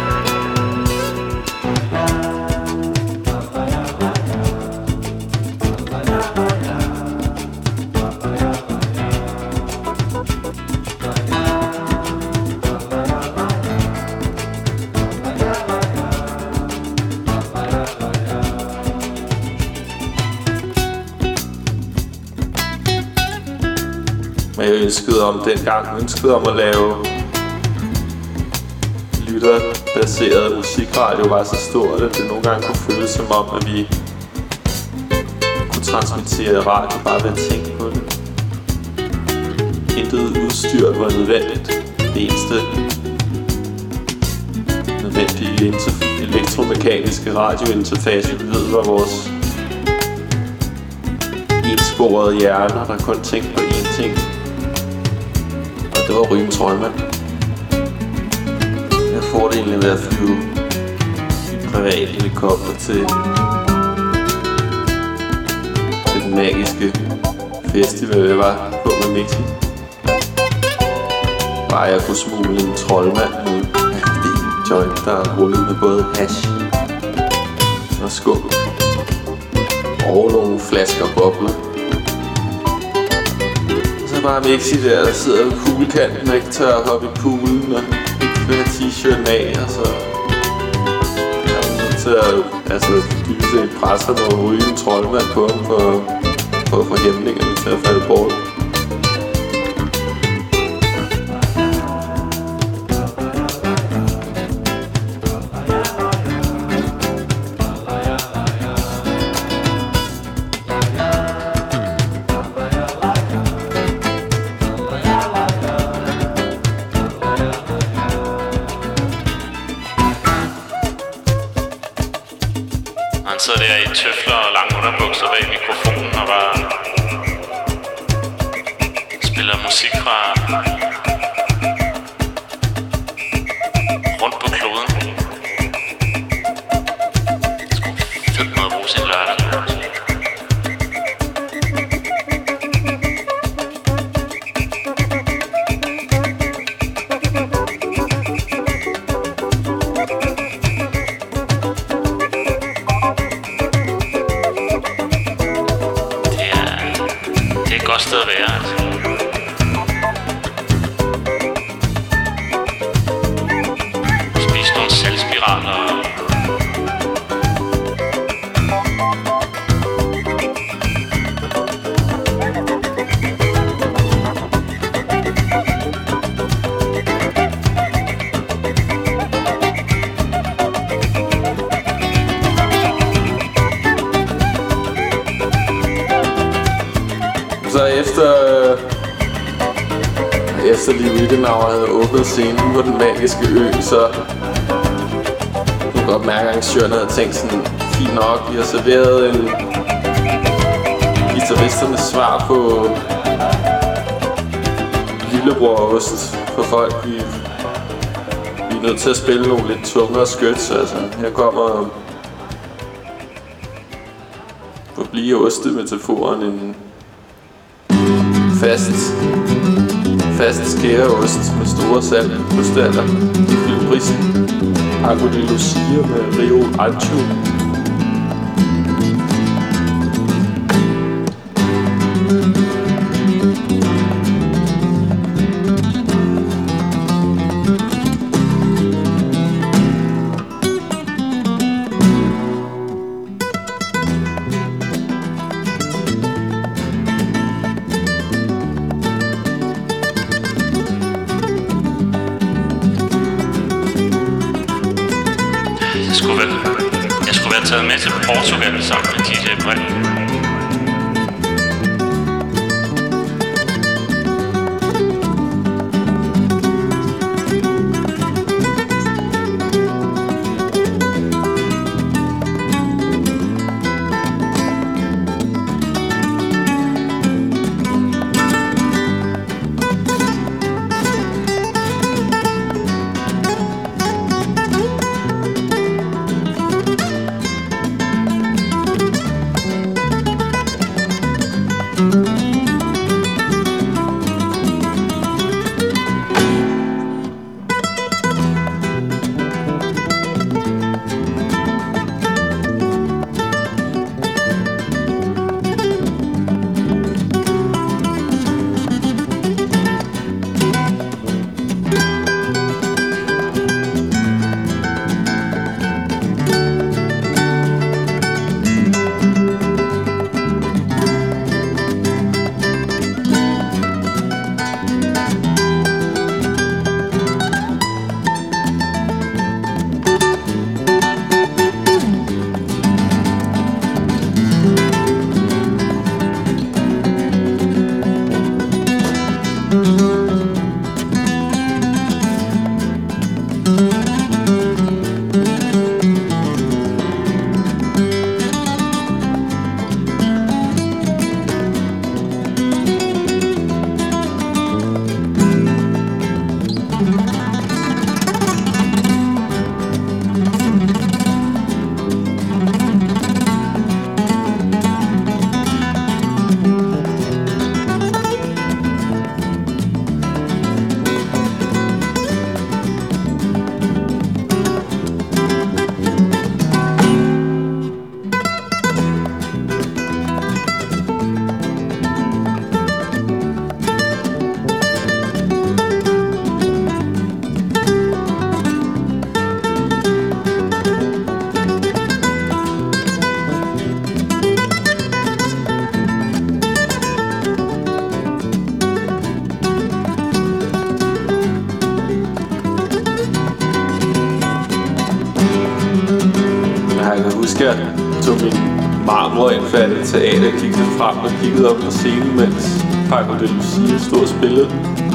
Men jeg ønskede om at lave lytterbaseret musikradio var så stort, at det nogle gange kunne føles som om, at vi kunne transmittere radio bare ved at tænke på det. Intet udstyr var nødvendigt. Det eneste nødvendige elektromekaniske radiointerface, vi ved, var vores ensporede hjerner, der kun tænkte på én ting. Og det var Ryen Troldmand. Jeg fordelen ved at flyve i privat helikopter til den magiske festival, jeg var på med Mixi. Bare jeg kunne smule en troldmand ud af en joint, der rullede med både hash og skum og nogle flasker bobler. Og så bare Mixi der sidder ved poolkanten og ikke tør at hoppe i poolen og ikke vil have t-shirten af, og så til at dybest set presse ham og ryge en troldmand på ham for at få hæmningerne til at falde bort. Han sidder der i tøfler og lange underbukser bag mikrofonen og bare spiller musik fra rundt på kloden. Fedt måde at bruge sin lørdag. Godt sted at være, altså. Spis nogle salgspiraler. Så efter Lee Ritenour havde åbnet scenen på Den Magiske Ø, så kunne jeg godt mærke, at arrangørerne havde tænkt sådan, fint nok, vi har serveret en guitaristernes svar på lillebrorost for folk. Vi er nødt til at spille nogle lidt tungere skyts, altså. Her kommer på at blive ostemetaforen en fast skæreost med store saltkrystaller i filprisen. Paco de Lucia med Rio Ancho. Jeg skulle være taget med til Portugal sammen med DJ Brønd. husker, jeg tog min marmor indfattet teater, kiggede frem og kiggede op på scenen, mens Paco de Lucia stod og spillede.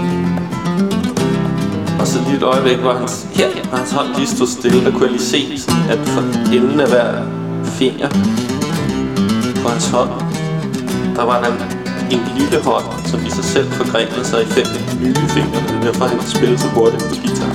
Og så lige et øjeblik var hans hånd lige stod stille. Der kunne jeg lige se, at for enden af hver finger på hans hånd, der var der en lille hånd, som i sig selv forgrenede sig i 5 nye fingre. Det er derfor, han kunne spille så hurtigt på guitar.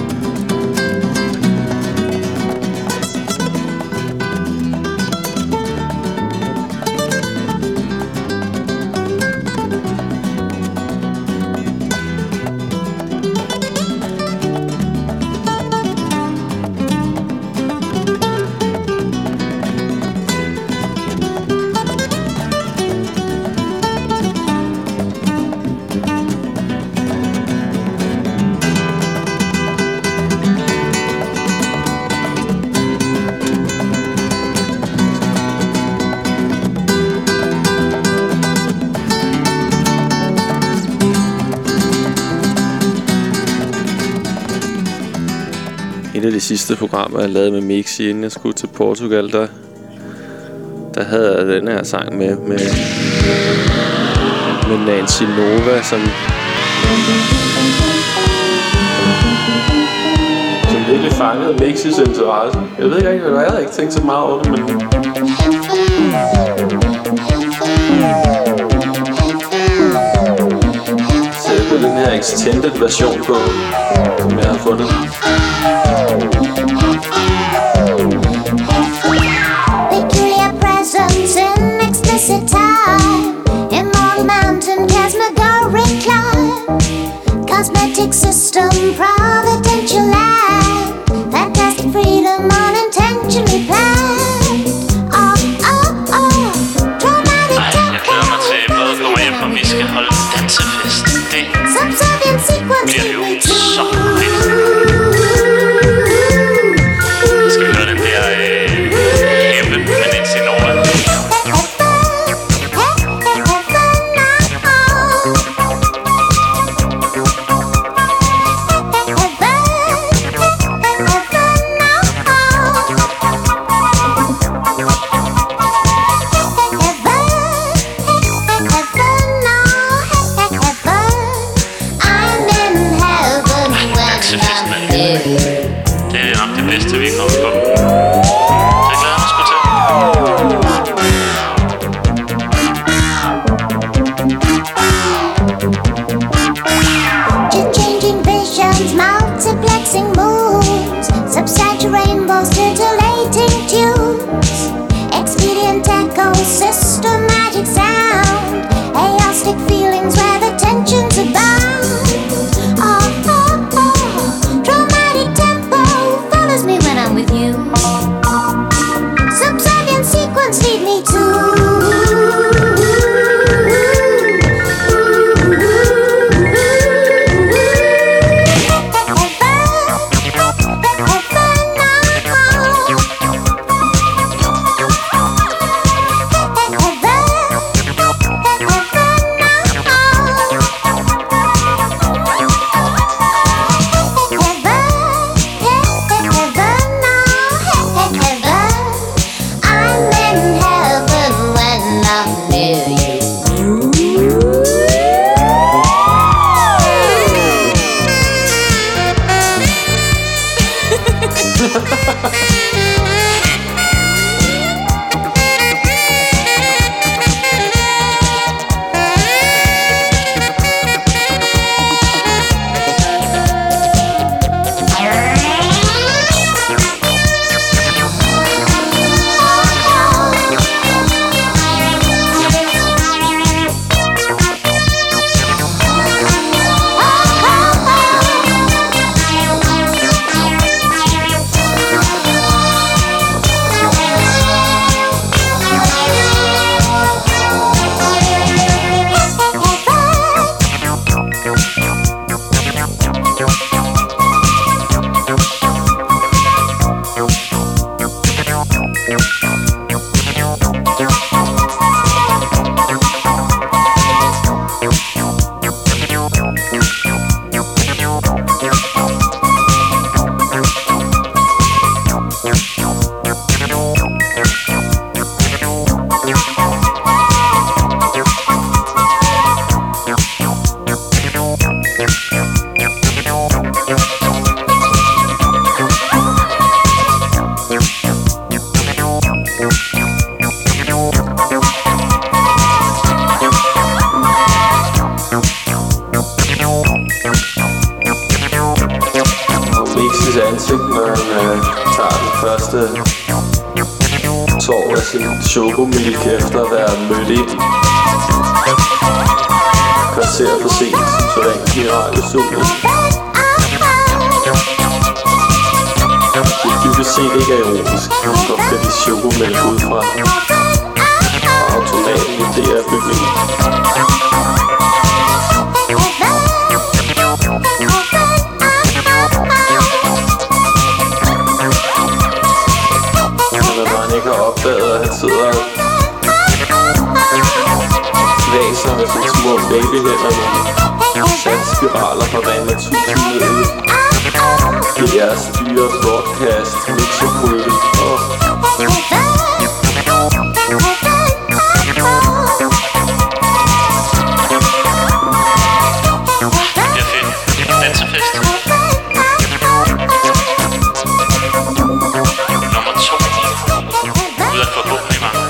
Et af de sidste programmer, jeg lavede med Mixi, inden jeg skulle til Portugal, der havde jeg den her sang med Nancy Nova, som virkelig fangede Mixis interesse. Jeg ved ikke, jeg havde ikke tænkt så meget over det, men så den her extended version på, som jeg har fundet. Peculiar presence in explicit time. Immortal mountain, Casmagoric climb. Cosmetic system, providential land. Fantastic freedom, unintentionally planned. Traumatic tempo. Jeg glæder mig til, at både kommer hjem, og vi skal holde dansefest. Det Subservient sequence bliver jo så fedt. Vi skal høre den der Heaven med Nancy Nova. Det er nok det bedste, vi er kommet på. Det glæder mig sgu til. Changing visions, multiplexing moves, substantial rainbows, titillating tunes, expedient echoes, systematic sound, aeostic feelings where the tensions abound. Dramatic tempo follows me when I'm with you. Subservient sequence lead me to. i sit ansigt, når han tager den første tår af sin chocomilk efter at være mødt ind. Kvarter for sent, så rent i radiostudiet. Det er dybest set ikke ironisk, at man kan de chocomælk ud fra automaten i DR-bygningen. Når man ikke har opdaget, at han sidder kvaser med sine små babyhænder med sandspiraler fra Rema 1000 nede. Det er styre broadcast mixerpulten. Det er fedt. Dansefest. Nummer 2. Ud af forhåbentlig mange.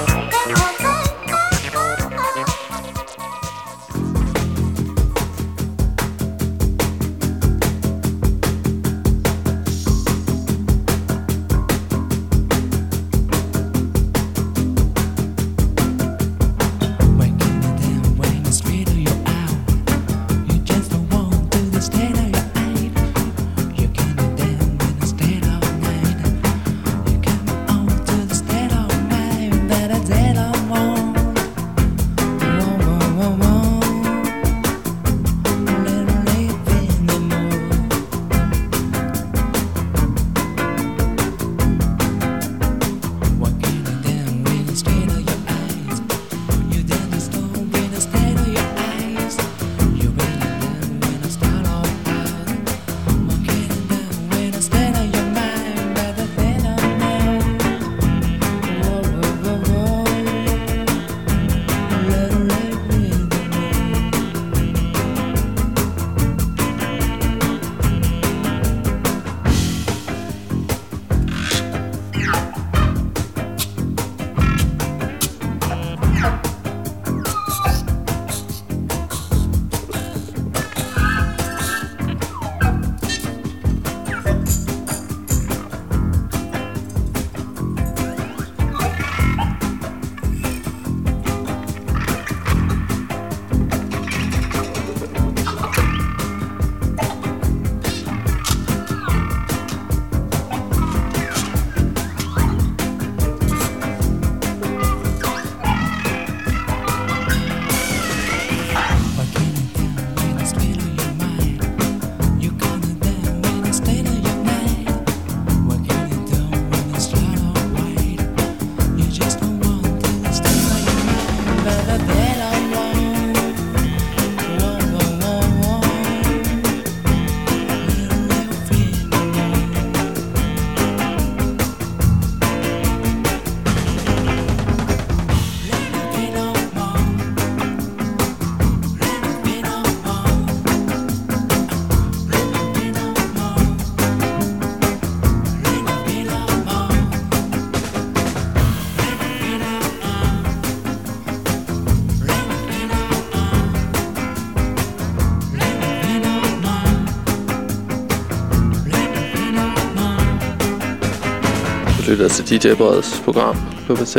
Lytter til DJ Breds program på P6.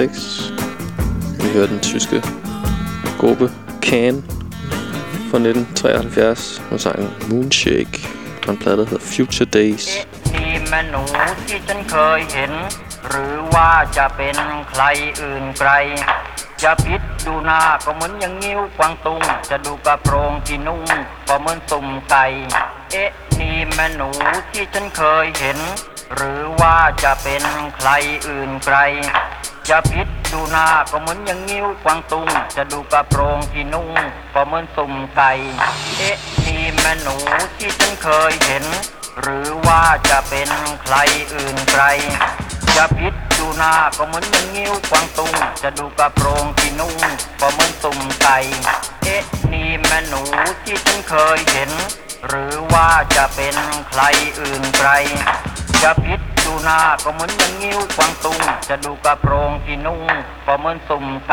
Vi hører den tyske gruppe Can fra 1973 med sangen Moonshake og en plade, der hedder Future Days. มนูที่ฉันเคยเห็นหรือว่าจะเป็นใครอื่นไกลจะพิษดูหน้าก็เหมือนอย่างนิ้วกวางตุงจะดูกระโปรงที่นุ่งก็เหมือนสุ่มไก่เอ๊ะนี่แม่หนูที่ฉันเคยเห็นหรือว่าจะเป็นใครอื่นไกลจะพิษดูหน้าก็เหมือนอย่างนิ้วกวางตุงจะดูกระโปรงที่นุ่งก็เหมือนสุ่มไก่เอ๊ะนี่แม่หนูที่ฉันเคยเห็นหรือว่าจะเป็นใครอื่นไกลจะพิษดูหน้าก็เหมือนอย่างนิ้วกวางตุงจะดูกระโปรงที่นุ่งก็เหมือนสุ่มไก่เอ๊ะนี่แม่หนูที่ฉันเคยเห็นหรือว่าจะเป็นใครอื่นไกลจะพิษดูหน้าก็เหมือนอย่างนิ้วกวางตุงจะดูกระโปรงที่นุ่งก็เหมือนสุ่มไก่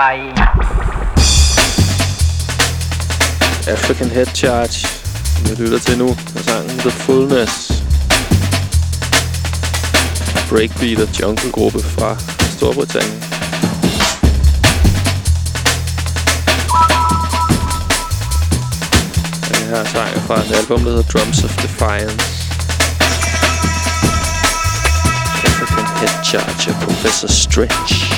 African Head Charge. Vi lytter til nu med sangen The Fullness. breakbeat og jungle-gruppe fra Storbritannien. Den her sang er fra et album, der hedder Drums of Defiance. African Head Charger, Professor Stretch.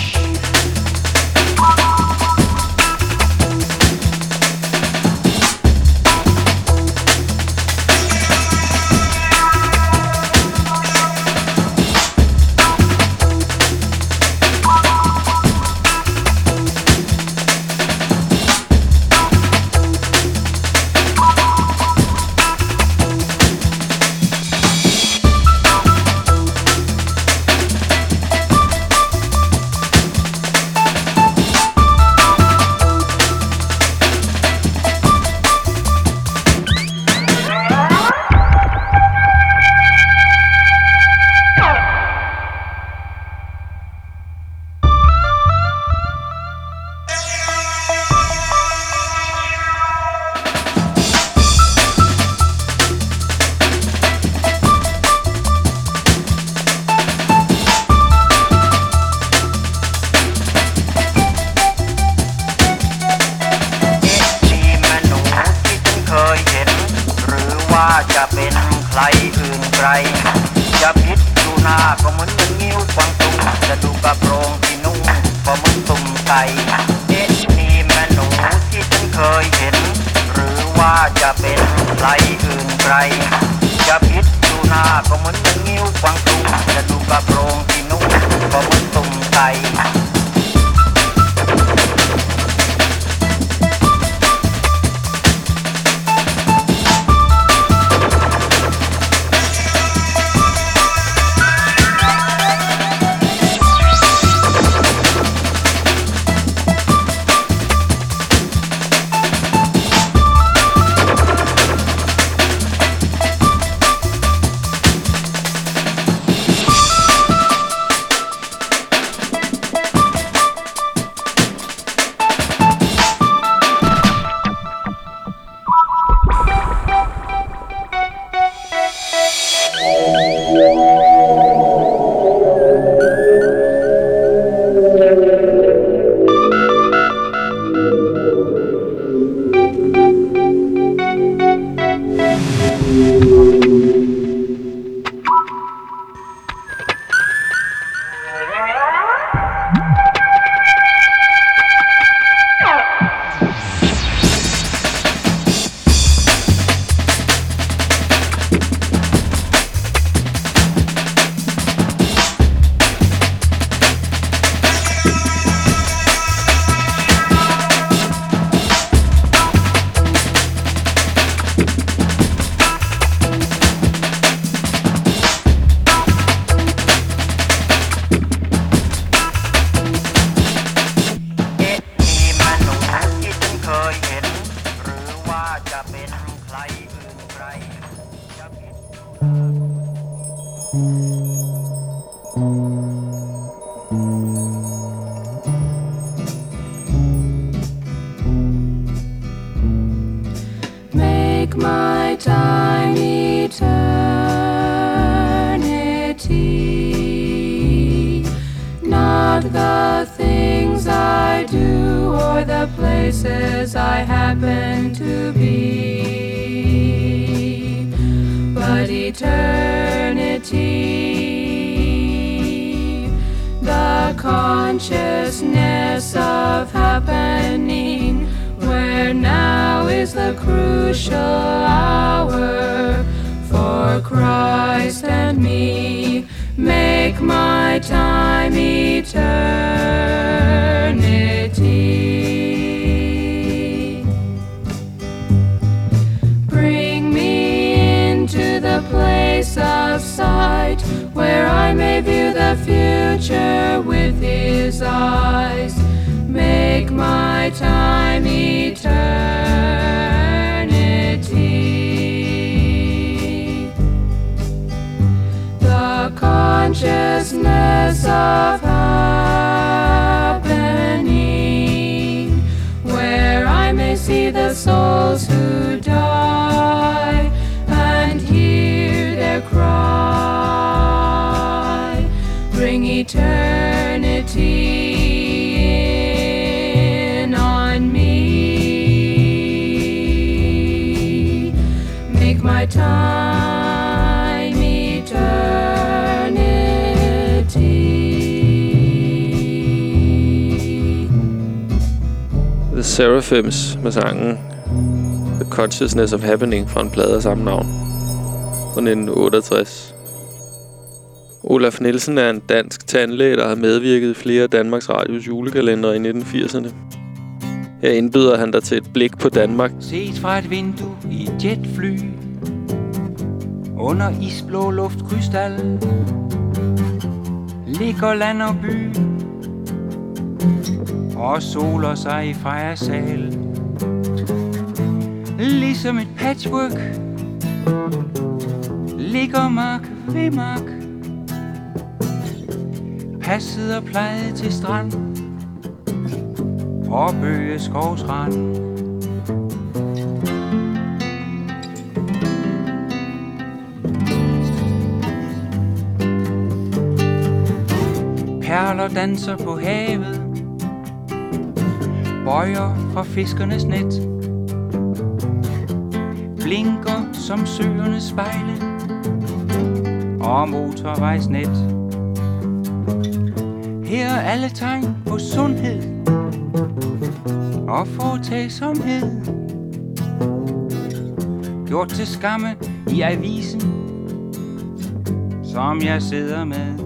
eternity in on me. Make my time eternity. The Seraphims med sangen The Consciousness of Happening fra en plade af samme navn fra 1968. Olaf Nielsen er en dansk tandlæge, der har medvirket i flere af Danmarks Radios julekalendere i 1980'erne. Her indbyder han dig til et blik på Danmark. Set fra et vindue i et jetfly under isblå luftkrystal ligger land og by og soler sig i fejresal. Ligesom et patchwork ligger mark ved mark, passet og plejet til strand på Bøge skovsrand. Perler danser på havet, bøjer fra fiskernes net, blinker som søernes spejle og motorvejsnet. Her er alle tegn på sundhed og foretagsomhed, gjort til skamme i avisen, som jeg sidder med.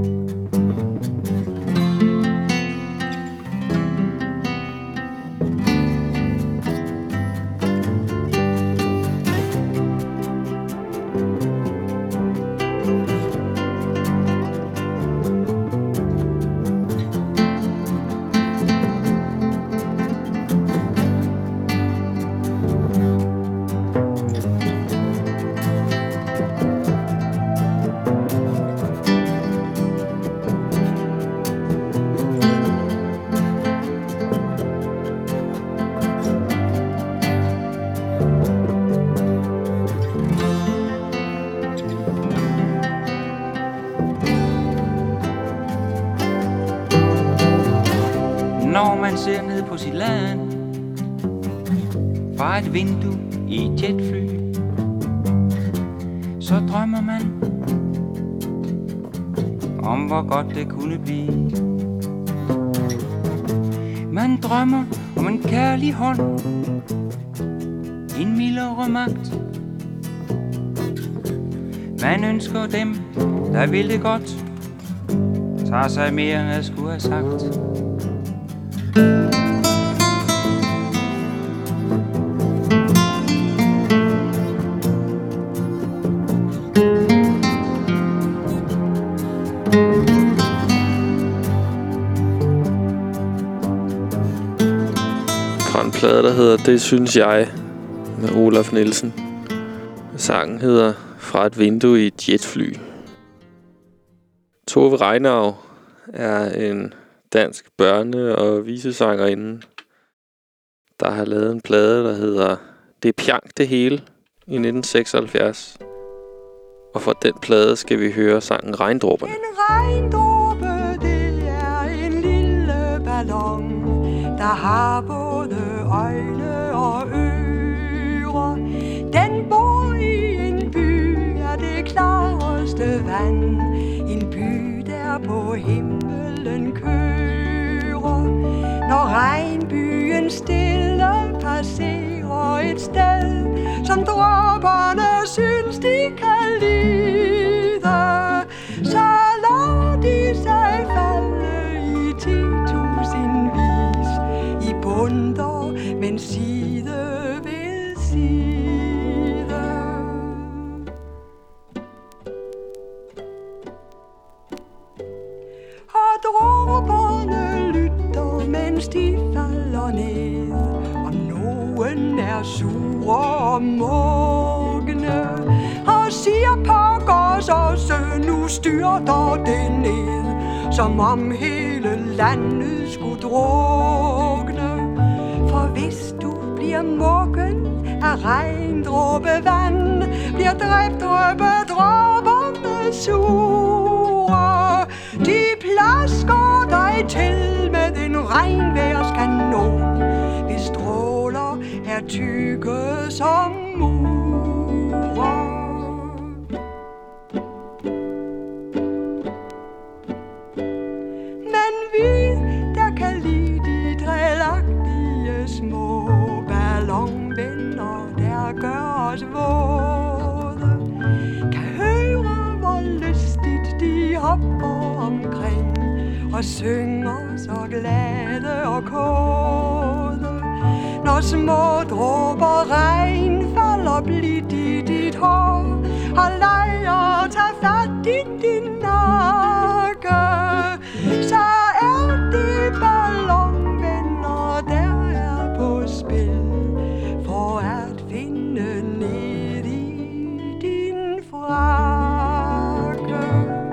Når man ser ned på sit land fra et vindue i et jetfly, så drømmer man om hvor godt det kunne blive. Man drømmer om en kærlig hånd, en mildere magt. Man ønsker dem, der vil det godt, tager sig mere end jeg skulle have sagt. Fra en plade, der hedder Det synes jeg, med Olaf Nielsen. Sangen hedder Fra et vindue i et jetfly. Tove Reinau er en dansk børne- og visesangerinde, der har lavet en plade, der hedder Det er pjank det hele i 1976. Og fra den plade skal vi høre sangen Regndråberne. En regndråbe, det er en lille ballon, der har både øjne og ører. Den bor i en by af det klareste vand, en by der på himmelen kører. Når regnbyen stille passerer et sted, som dråberne synes de kan lide, så lader de sig falde i 10.000-vis i bundter, men side ved side. Og dråberne lytter, mens de falder ned, og nogen er sure og mugne og siger pokkers også, nu styrter det ned, som om hele landet skulle drukne. For hvis du bliver muggen af regndråbevand, bliver dræbt dråbedråberne sure. De mig til med en regnvejrskanon. Hvis stråler er tykke som murer. Men vi, der kan lide de drillagtige små ballonvenner, der gør os våde, kan høre, hvor lystigt de hopper omkring og synger så glade og kåde. Når små dråber regn falder blidt i dit hår, og leger tager fat i din nakke, så er det ballonvenner, der er på spil for at finde ned i din frakke.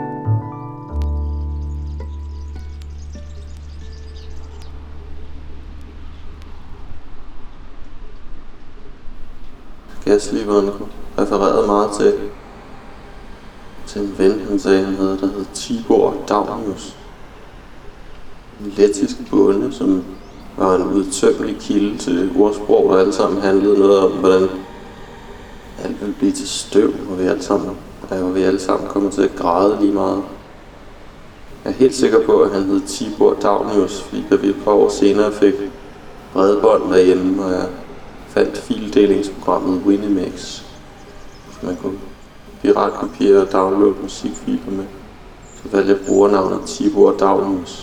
Gasliveren refererede meget til en ven, han sagde, han havde, der hed Tibor Daunius. En lettisk bonde, som var en udtømmelig kilde til ordsprog, der alle sammen handlede noget om, hvordan alt ville blive til støv, hvor vi alle sammen kommer til at græde lige meget. Jeg er helt sikker på, at han hed Tibor Daunius, fordi da vi et par år senere fik bredbånd derhjemme, og jeg fandt fildelingsprogrammet Winimix, så man kunne piratkopiere og downloade musikfiler med. Så valgte jeg brugernavnet Tibor Daunius.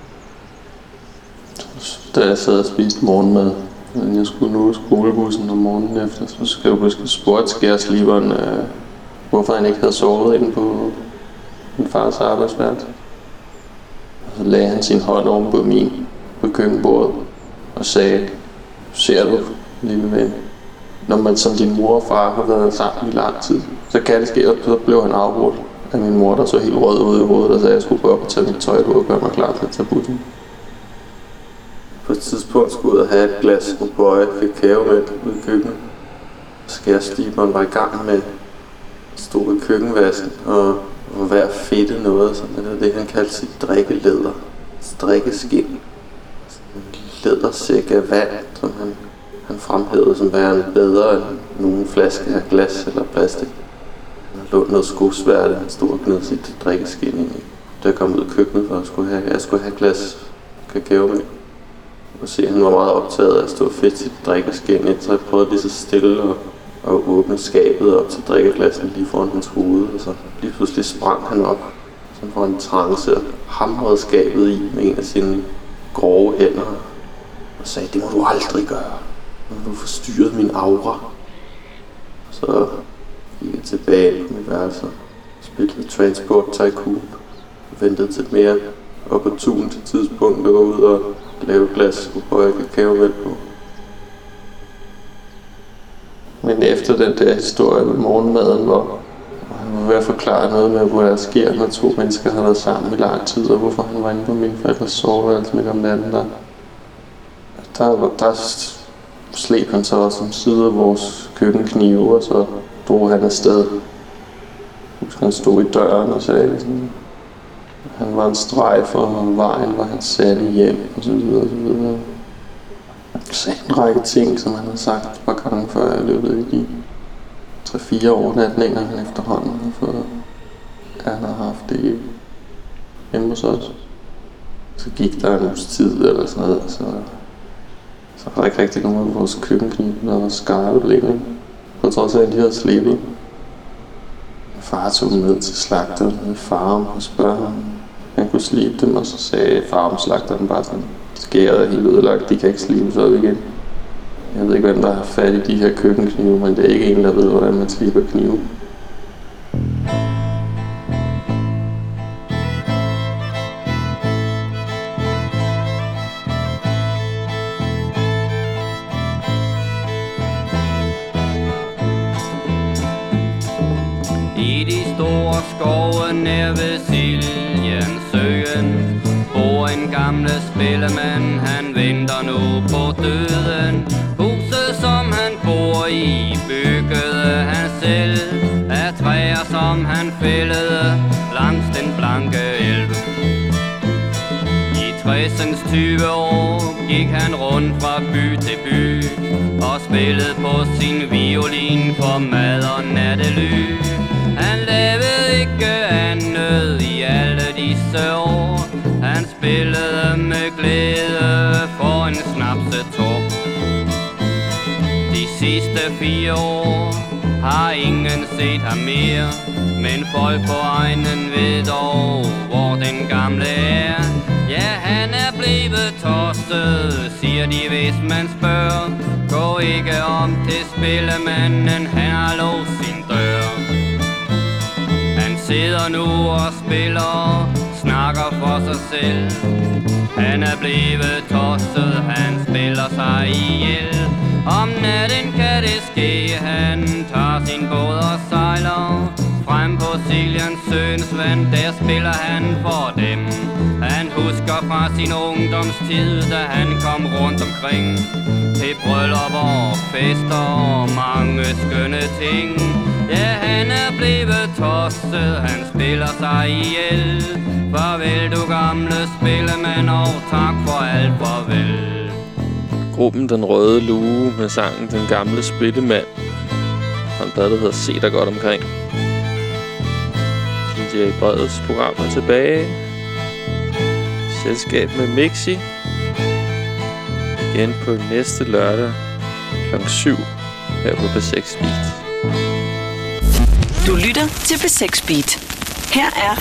Da jeg sad og spiste morgenmad, men jeg skulle nå skolebussen om morgenen efter, så skal jeg huske sportsgærsliveren, hvorfor han ikke havde sovet inde på min fars arbejdsvært. Og så lagde han sin hånd oven på min på køkkenbordet og sagde, ser du, lille ven, når man som din mor og far har været sammen i lang tid, så kan det ske, og så blev han afbrudt af min mor, der så helt rød ud i hovedet, og sagde, at jeg skulle gå op og tage mit tøj på og gøre mig klar til at tage bussen. På et tidspunkt skulle jeg ud og have et glas O'boy kakaomælk ude i køkkenet. Skærsliberen var i gang med at stå ved køkkenvasken og hver fedte noget, så det han kaldte sit drikkeleder. Drikkeskin. En lædersæk af vand, som han fremhævede som værende bedre end nogen flaske af glas eller plastik. Han lå noget skosværte, han stod og gned sit drikkeskin ind i. Da jeg kom ud i køkkenet, for jeg skulle have et glas kakaomælk. Og se, han var meget optaget af at stå fedt sit drikkeskin ind, så jeg prøvede lige så stille og åbne skabet op til drikkeglassen lige foran hans hoved. Og så lige pludselig sprang han op, sådan for en trance, og hamrede skabet i med en af sine grove hænder. Og sagde, det må du aldrig gøre. Du forstyrrede min aura. Så gik jeg tilbage på mit værelse, spillede Transport Tycoon, og ventede til et mere opportunt tidspunkt, der var ud og lave et glas O'boy kakaomælk på. Men efter den der historie med morgenmaden, hvor han var ved at forklare noget med, hvad der sker, når to mennesker har været sammen i lang tid, og hvorfor han var inde på min forældres soveværelse midt om natten, der slæb han så også om side af vores køkkenknive, og så drog han afsted. Han stod i døren og sagde sådan, han var en streg for vejen, hvor han satte hjem, og så videre, og så videre. Han sagde en række ting, som han havde sagt et par gange før jeg løbet i de 3-4 overnatninger, han efterhånden har fået. Han har haft det hjemme hos os. Så gik der en uges tid eller sådan noget, så var der ikke rigtig nogen af vores køkkenknive, der var skarpe længere. På trods af, at de havde slebet. Far tog dem ned til slagteren med Farum og spørger ham. Han kunne slibe dem, og så sagde Farum-slagteren bare sådan, skæret er helt ødelagt, de kan ikke slibes op igen. Jeg ved ikke, hvem der har fat i de her køkkenknive, men det er ikke en, der ved, hvordan man sliber knive. I de store skove nær ved Siljensøen bor en gamle spillemand, han venter nu på døden. Huset som han bor i byggede han selv af træer som han fældede langs den blanke elv. I 60'ens 20 år gik han rundt fra by til by og spillede på sin violin for mad og nattely. Han lavede ikke andet i alle disse år. Han spillede med glæde for en snapsetår. De sidste 4 år har ingen set ham mere, men folk på egnen ved dog, hvor den gamle er. Ja, han er blevet tosset, siger de, hvis man spørger. Gå ikke om til spillemanden, han har låst sin dør. Han sidder nu og spiller, snakker for sig selv. Han er blevet tosset, han spiller sig ihjel. Om natten kan det ske, han tager sin båd og sejler frem på Siljan søens vand, der spiller han for dem. Han husker fra sin ungdomstid, da han kom rundt omkring til bryllupper, fester og mange skønne ting. Ja, han er blevet tosset, han spiller sig ihjel. Farvel du gamle spillemand, og tak for alt, farvel. Gruppen Den Røde Lue med sangen Den Gamle Spillemand. Og en plade, der hedder Se dig godt omkring. DJ Breds program er tilbage. Selskab med Mixi. Igen på næste lørdag kl. 7 her på B6 Beat. Du lytter til B6 Beat. Her er